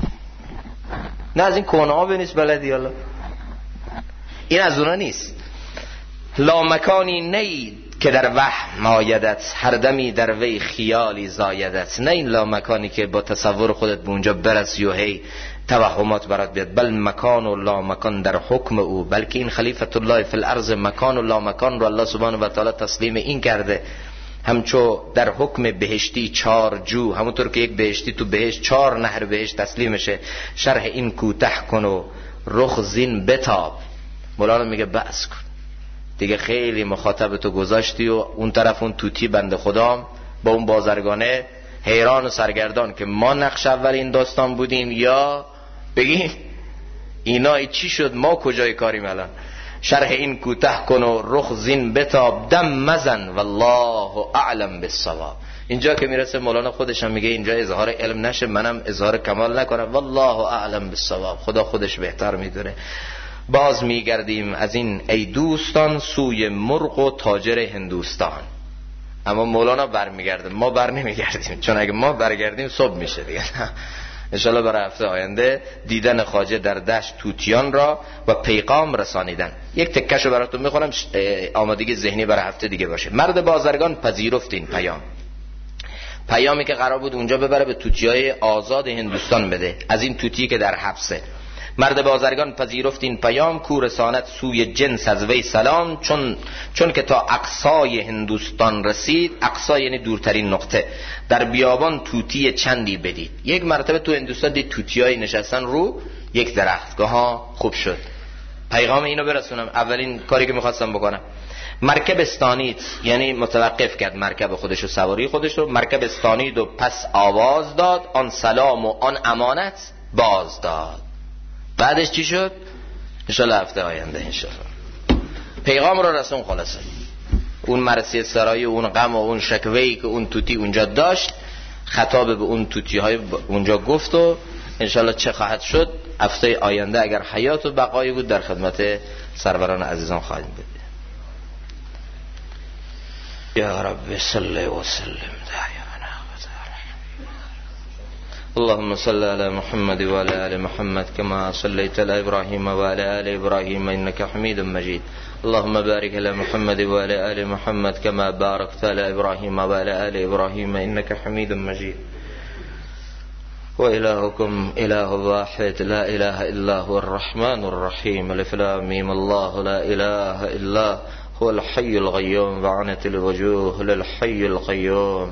نه از این کهنه ها بنویس بلدی. حالا این از اونا نیست. لا مکانی نی که در وهم آیدت، هر دمی در وی خیالی زایدت. نه این لا مکانی که با تصور خودت به اونجا برسی و هی توهمات برات بیاد، بل مکان و لا مکان در حکم او. بلکه این خلیفت الله فی الارض مکان و لا مکان رو الله سبحانه و تعالی تسلیم این کرده، همچو در حکم بهشتی 4 جو، همونطور که یک بهشتی تو بهشت 4 نهر بهشت تسلیمشه. شرح این کوتاه کن و رخ زین بتاب. مولانا میگه بس کن دیگه، خیلی مخاطب تو گذاشتی و اون طرف اون توتی بنده خدام با اون بازرگانه حیران و سرگردان که ما نقش اول این داستان بودیم یا بگیم اینا چی شد، ما کجای کاریم الان. شرح این کوتاه کن و رخ زین بتاب، دم مزن والله اعلم بالصواب. اینجا که میرسه مولانا خودش هم میگه اینجا اظهار علم نشه، منم اظهار کمال نکنم، والله اعلم بالصواب، خدا خودش بهتر میدونه. باز میگردیم از این ای دوستان سوی مرغ و تاجر هندوستان. اما مولانا برمیگرده، ما بر نمیگردیم، چون اگه ما برگردیم صبح میشه دیگه. انشالله برای هفته آینده دیدن خواجه در دشت توتیان را و پیغام رسانیدن. یک تکشو براتون میخونم آمادگی ذهنی برای هفته دیگه باشه. مرد بازرگان پذیرفت این پیامی که قرار بود اونجا ببره به توتیای آزاد هندوستان بده، از این توتی که در حبسه. مرد بازرگان پذیرفت این پیام، کو رسانت سوی جنس از وی سلام. چون که تا اقصای هندوستان رسید، اقصا یعنی دورترین نقطه، در بیابان توتی چندی بدید. یک مرتبه تو هندوستان دید توتیای نشستن رو یک درخت. گاها خوب شد پیغام اینو برسونم. اولین کاری که میخواستم بکنم، مرکب استانید، یعنی متوقف کرد مرکب خودش و سواری خودش رو. مرکب استانید و پس آواز داد، آن سلام و آن امانت باز داد. بعدش چی شد؟ انشالله هفته آینده انشالله. پیغام رو رسون. خلاصه اون مرثیه سرایی، اون غم و اون شکوهی که اون توتی اونجا داشت، خطاب به اون توتی های اونجا گفت و انشالله چه خواهد شد هفته آینده اگر حیات و بقایی بود در خدمت سروران عزیزان خواهیم بود. یا رب صلی و سلم دائما اللهم صل على محمد وعلى آل محمد كما صليت على إبراهيم وعلى آل إبراهيم إنك حميد مجيد. اللهم بارك على محمد وعلى آل محمد كما باركت على إبراهيم وعلى آل إبراهيم إنك حميد مجيد. وإلهكم إله واحد لا إله إلا هو الرحمن الرحيم. الف لام ميم الله لا إله إلا هو الحي القيوم وعنت الوجوه للحي القيوم.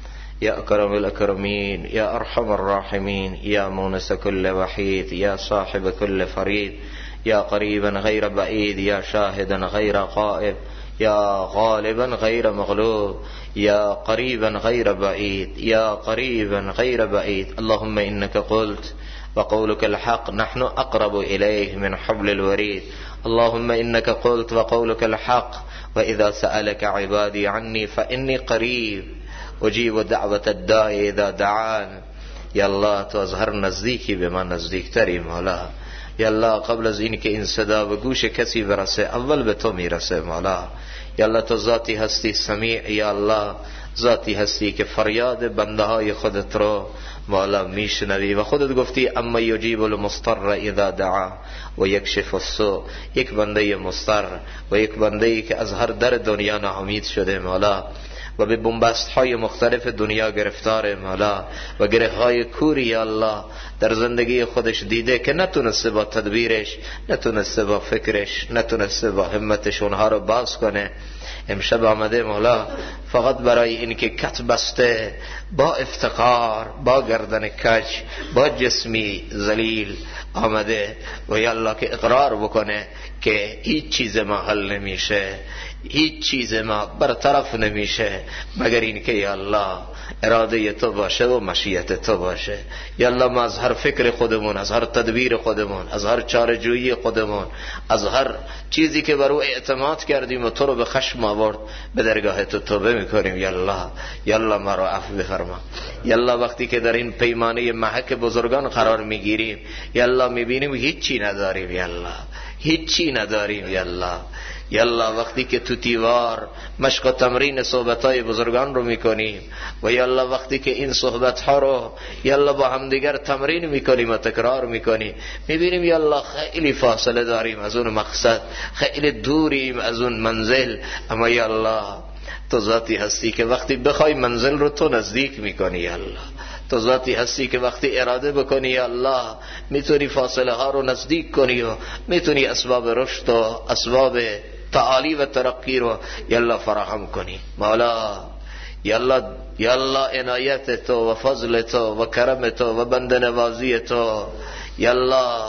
يا أكرم الأكرمين يا أرحم الراحمين يا مونس كل وحيد يا صاحب كل فريد يا قريبا غير بعيد يا شاهدا غير غائب يا غالبا غير مغلوب يا قريبا غير بعيد يا قريبا غير بعيد. اللهم إنك قلت وقولك الحق نحن أقرب إليه من حبل الوريد. اللهم إنك قلت وقولك الحق وإذا سألك عبادي عني فإني قريب اجیب دعوت الداعی اذا دعان. یا الله تو از هر نزدیکی به من نزدیکتری مولا. یا الله قبل از این که این صدا به گوش کسی برسه اول به تو میرسه مولا. یا الله تو ذاتی هستی سمیع، یا الله ذاتی هستی که فریاد بنده های خودت رو مولا میشنوی و خودت گفتی اما یجیب المضطر اذا دعا و یکشف السوء. یک بنده مضطر و یک بنده که از هر در دنیا ناامید شده مولا و به بنبست های مختلف دنیا گرفتار مولا و گره های کوری یا الله در زندگی خودش دیده که نتونسته با تدبیرش، نتونسته با فکرش، نتونسته با همتش اونها رو باز کنه. امشب آمده مولا فقط برای این که کت بسته با افتقار، با گردن کج، با جسمی ذلیل آمده و یا الله که اقرار بکنه که هیچ چیز ما حل نمیشه، هیچ چیز ما برطرف نمیشه مگر این که یا الله اراده تو باشه و مشیت تو باشه. یا الله ما از هر فکر خودمون، از هر تدبیر خودمون، از هر چاره‌جویی خودمون، از هر چیزی که بر او اعتماد کردیم و تو رو به خشم آورد به درگاه تو توبه میکنیم. یا الله یا الله ما رو عفو بفرما. یا الله وقتی که در این پیمانه محک بزرگان قرار میگیریم یا الله میبینیم هیچی نداریم، یا الله هیچی نداریم. یا الله یا الله وقتی که تو دیوار مشق و تمرین صحبت‌های بزرگان رو میکنیم و یا الله وقتی که این صحبت‌ها رو یا الله با هم دیگر تمرین میکنیم و تکرار میکنیم میبینیم یا الله خیلی فاصله داریم از اون مقصد، خیلی دوریم از اون منزل. اما یا الله تو ذاتی هستی که وقتی بخوای منزل رو تو نزدیک میکنی. یا الله تو ذاتی هستی که وقتی اراده بکنی یا الله میتونی فاصله ها رو نزدیک کنی و میتونی اسباب رشد و اسباب تعالی و ترقی رو یا الله فراهم کنی. مولا یا الله عنایت تو و فضل تو و کرم تو و بندنوازی تو یا الله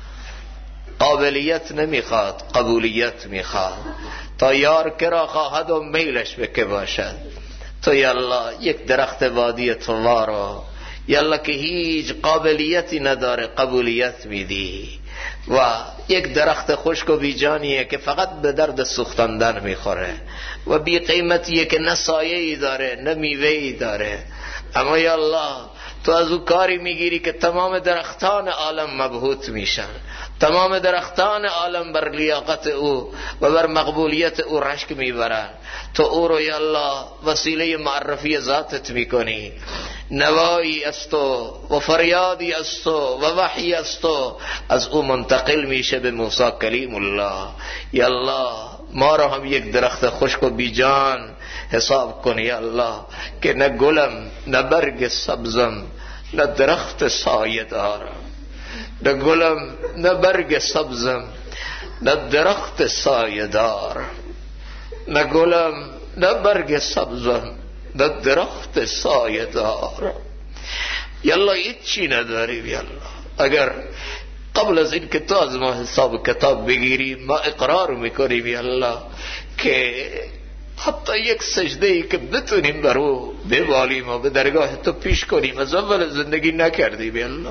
قابلیت نمیخواد، قبولیت میخواد. تا یار کرا خواهد و میلش به که باشد. تو یا الله یک درخت وادی توارو یا الله که هیچ قابلیتی نداره قبولیت میدی و یک درخت خشک و بیجانیه که فقط به درد سوختاندن میخوره و بی قیمتیه که نه سایه‌ای داره نه میوه‌ای داره. اما یا الله تو از او کاری میگیری که تمام درختان عالم مبهوت میشن. تمام درختان عالم بر لیاقت او و بر مقبولیت او رشک میبرن، تو او رو یا الله وسیله معرفی ذاتت میکنی. نوایی از تو و فریادی از تو و وحی از تو از او منتقل میشه به موسی کلیم الله. یا الله ما رو هم یک درخت خشک و بیجان حساب کن یا الله، که نه گلم نه برگ سبزم نه درخت سایه دارم، نه گلم نه برگ سبزم نه درخت سایه دارم، نه گلم نه برگ سبزم نه درخت سایه دارم. یالله هیچی نداریم یالله. اگر قبل از این که تو از ما حساب کتاب بگیری ما اقرار میکنیم یالله که حتی یک سجده ای که بتونیم برو ببالیم و به درگاه تو پیش کنیم از اول زندگی نکردیم یالله.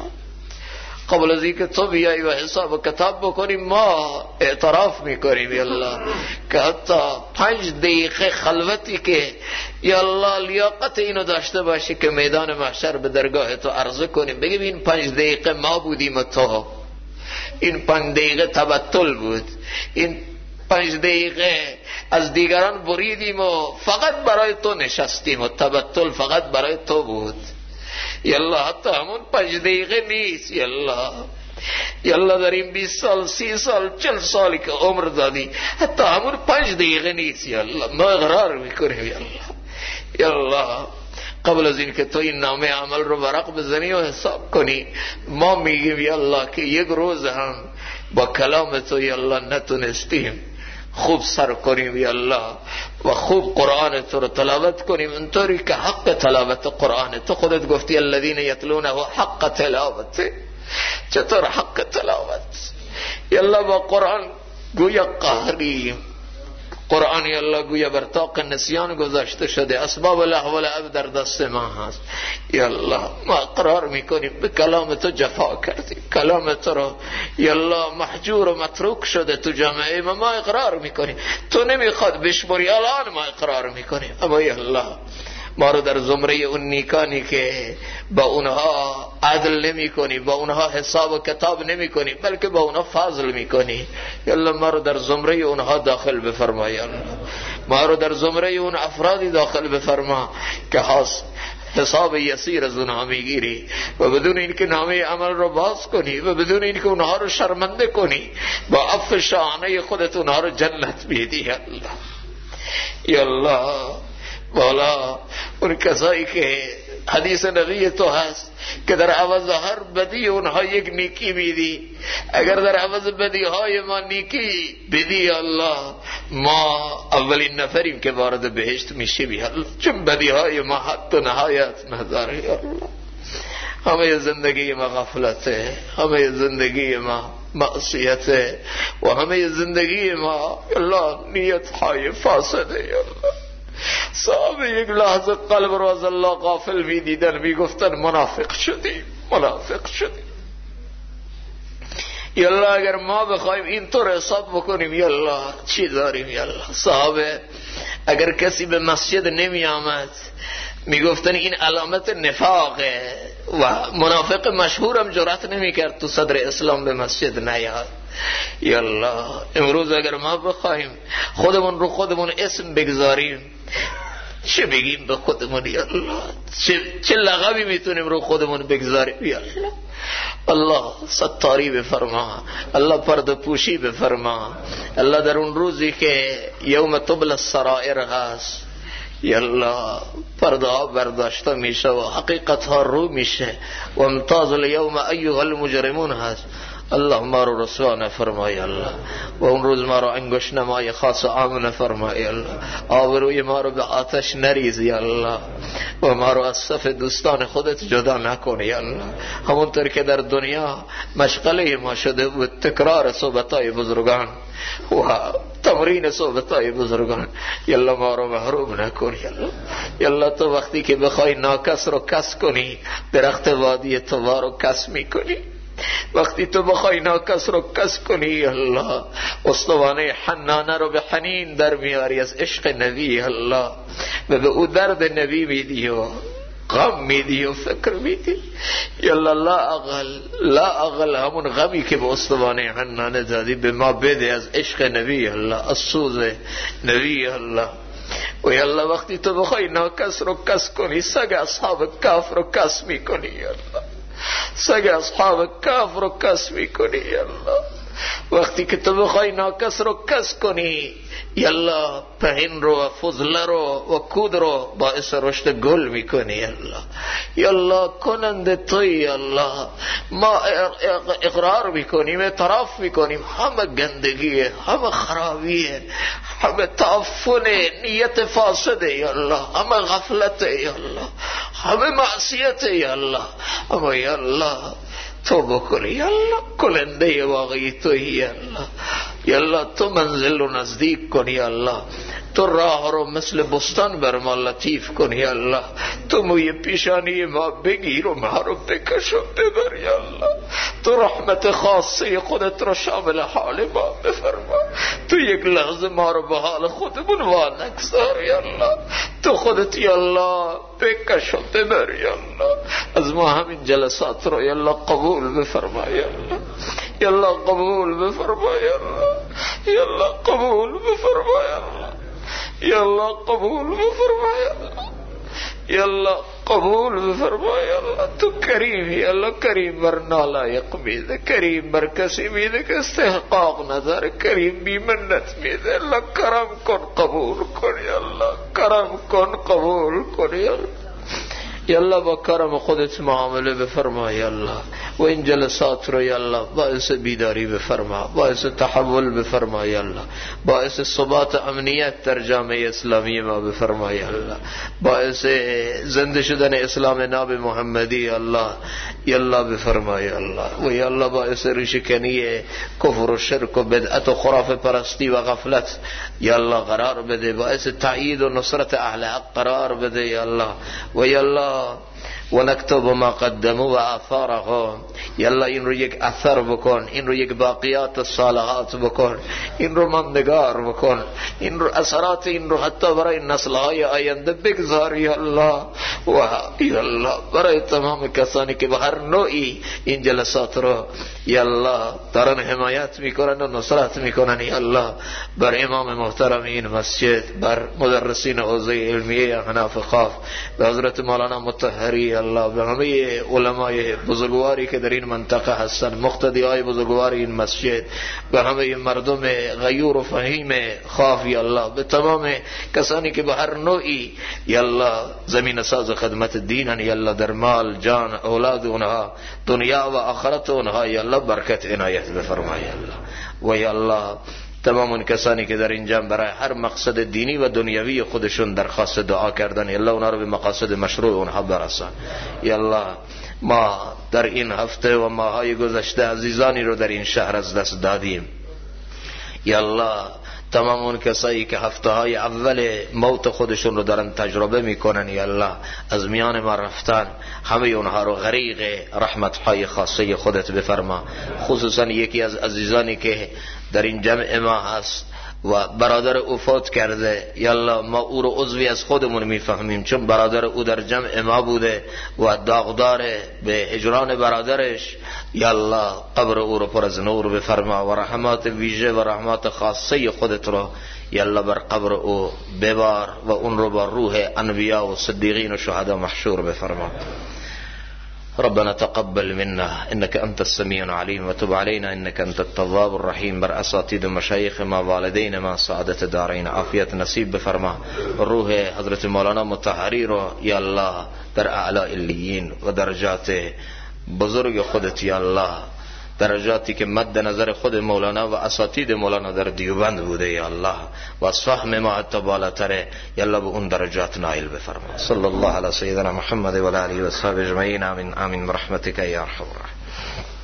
قبل از این که تو بیایی و حساب کتاب بکنیم ما اعتراف میکنیم یالله که حتی 5 دقیقه خلوتی که یالله لیاقت اینو داشته باشی که میدان محشر به درگاه تو عرضه کنیم بگیم این 5 دقیقه ما بودیم و تو، این 5 دقیقه تبتل بود، این 5 دقیقه از دیگران بریدیم و فقط برای تو نشستیم و تبتل فقط برای تو بود یالله. حتی همون 5 دقیقه نیست یالله. یالله در این 20 سال 30 سال 40 سالی که عمر دادی حتی همون 5 دقیقه نیست یالله. ما اقرار میکنیم یالله. یالله قبل از این که تو این نامه عمل رو ورق بزنی و حساب کنی ما میگیم یالله که یک روز هم با کلام تو یالله نتونستیم خوب سر کنیم یالله و خوب قرآن تو رو تلاوت کنیم اینطوری که حق تلاوت قرآن تو خودت گفتی الذین یتلونه حق تلاوت. چطور حق تلاوت یالله؟ با قرآن گویا قهریم، قرآن یالله گویا بر طاق نسیان گذاشته شده، اسباب لهو و لعب در دست ما هست یالله. ما اقرار میکنیم به کلام تو جفا کردیم، کلام تو رو یالله محجور و متروک شده تو جامعه ما اقرار میکنیم. تو نمیخواد بشمری الان ما اقرار میکنیم، اما یالله ما رو در زمره اون نیکانی که با اونها عدل نمی کنی، با اونها حساب و کتاب نمی کنی بلکه با اونها فضل می کنی یالله ما رو در زمره اونها داخل بفرما یالله. ما رو در زمره اون افرادی داخل بفرما که حساب یسیر از اونها میگیری و بدون اینکه نامه عمل رو باز کنی و بدون اینکه اونها رو شرمنده کنی با عفو شاهانه خودت اونها رو جنت میدی یالله. یالله والا اون کسایی که حدیث نبی تو هست که در عوض هر بدی اونها یک نیکی میدی، اگر در عوض بدی های ما نیکی بدی الله ما اولین نفریم که وارد بهشت میشیم الله، چون بدی های ما حد و نهایت نداره الله. همه زندگی ما غفلته، همه زندگی ما معصیته و همه زندگی ما الله نیت های فاسده الله. صاحب یک لحظه قلب رو از الله غافل می دیدن می گفتن منافق شدیم، منافق شدیم یالله. اگر ما بخوایم اینطور حساب بکنیم یالله چی داریم یالله؟ صحابه اگر کسی به مسجد نمی آمد می گفتن این علامت نفاقه و منافق مشهورم جرأت نمی کرد تو صدر اسلام به مسجد نیاد یالله. امروز اگر ما بخوایم خودمون رو خودمون اسم بگذاریم چه بگیم به خودمون یالله؟ چه لقبی میتونیم رو خودمون بگذاریم یالله؟ الله ستاری بفرما، الله پرده پوشی بفرما الله در اون روزی که یوم تبل السرائر هست یالله پرده ها برداشته میشه و حقیقت ها رو میشه و امتاز الیوم ایها المجرمون هست. الله ما رو رسوا نفرمای الله و اون روز ما رو انگشت نمای خاص و عام نفرمای الله. آبروی ما رو به آتش نریزی الله و ما رو از صف دوستان خودت جدا نکنی الله. همونطور که در دنیا مشغله ما شده بود تکرار صحبتای بزرگان و تمرین صحبتای بزرگان یالله ما رو محروم نکنی یالله. یالله تو وقتی که بخوای ناکس رو کس کنی درخت وادی توار رو کس میکنی، وقتی تو بخوای ناکس رو کس کنی الله استوانه حنانه رو به حنین در میاری از عشق نبی الله و به او درد نبی میدی و غم میدی و فکر میدی. یالا لا اقل همون غمی که به استوانه حنانه دادی به ما بده از عشق نبی الله، از سوز نبی الله. و یالا وقتی تو بخوای ناکس رو کس کنی، سگ اصحاب کهف رو کس میکنی یالا، سگ اصحاب کهف رو کس میکنی یالا. وقتی که تو بخوای ناکس رو کس کنی یالا، پهن رو و فضله رو و کود رو باعث رشد گل میکنی یالا. یالا کننده توی یالا. ما اقرار میکنیم، اعتراف میکنیم همه گندگیه، همه خرابیه، همه تعفنه، نیت فاسده یالا، همه غفلته یالا، همه معصیته یالا. اما یالا تو بکنی یالا، کلنده واقعی توی یالا. یالا تو منزل رو نزدیک کنی یالا، تو راه رو مثل بستان بر ما لطیف کنی یالا. تو موی پیشانی ما بگیر و ما رو بکش و ببر یالا. تو رحمت خاصه خودت رو شامل حال ما بفرما. تو یک لحظه ما رو به حال خودمون وانگذار یالا. تو خودت یالا بکش و ببر یالا. از ما همین جلسات رو یالا قبول بفرما یالا. یالا قبول بفرما یالا. یالا قبول بفرما یالا. یالا قبول بفرما یالا. یالا قبول بفرما یالا. تو کریم یالا، کریم بر نالایق میده، کریم بر کسی میده که استحقاق نداره، کریم بی منت میده. یالا کرم کن قبول کن یالا، کرم کن قبول کن یالا. یالا با کرم خودت معامله بفرما یالا. و این جلسات رو یالا باعث بیداری بفرما، باعث تحول بفرما یالا، باعث ثبات امنیت در جامعه اسلامی ما بفرما یالا، باعث زنده شدن اسلام ناب محمدی یالا یالا بفرما یالا. و یالا باعث ریشه‌کنی کفر و شرک و بدعت و خرافه پرستی و غفلت یالا قرار بده، باعث تأیید و نصرت اهل حق قرار بده یالا. و یالا و نکتب ما قدموا و آثارهم یالا این رو یک اثر بکن، این رو یک باقیات الصالحات بکن، این رو ماندگار بکن، این رو اثرات این رو حتی برای نسل‌های آینده بگذار یالا. و یالا برای تمام کسانی که به هر نوعی این جلسات رو یالا دارن حمایت میکنن و نصرت میکنن یالا، بر امام محترم این مسجد، بر مدرسین حوزه علمیه احناف خاف، به حضرت مولانا مطهری الله، به همه علمای بزرگواری که در این منطقه هستن، مقتدی های بزرگوار این مسجد، به همه مردم غیور و فهیم خاف یالله، به تمام کسانی که به هر نوعی یالله زمین ساز خدمت دینن یالله، در مال جان اولاد اونها دنیا و آخرت اونها یالله برکت عنایت بفرمای یالله. و یالله تمام اون کسانی که در اینجا برای هر مقصد دینی و دنیوی خودشون درخواست دعا کردن یالله اونا رو به مقاصد مشروع اونها برسان یالله. ما در این هفته و ماهای گذشته عزیزانی رو در این شهر از دست دادیم یالله. تمام اون کسایی که هفته های اول موت خودشون رو دارن تجربه میکنن یالله، از میان ما رفتن، همه اونها رو غریق رحمت های خاصه خودت بفرما. خصوصا یکی از عزیزانی که در این جمع ما هست و برادر او فوت کرده یالله، ما او رو عضوی از خودمون میفهمیم، چون برادر او در جمع ما بوده و داغدار به هجران برادرش یالله، قبر او رو پر از نور بفرما و رحمات ویژه و رحمات خاصه خودت رو یالله بر قبر او ببار و اون رو با روح انبیاء و صدیقین و شهدا محشور بفرما. ربنا تقبل منا إنك أنت السميع العليم وتب علينا إنك أنت التواب الرحيم. بر اساتید مشایخ ما، والدین ما، سعادت دارین، عافیت نصیب بفرما. روح حضرت مولانا مطهری رو یا الله در اعلی علیین و درجات بزرگ خودت یا الله، درجاتی که مد نظر خود مولانا و اساتید مولانا در دیوبند بوده یا الله و از فهم ما حتی بالاتره یا الله، به اون درجات نائل بفرما. صلی الله علی سیدنا محمد و علی آله و صحبه اجمعین. آمین آمین برحمتک یا ارحم الراحمین.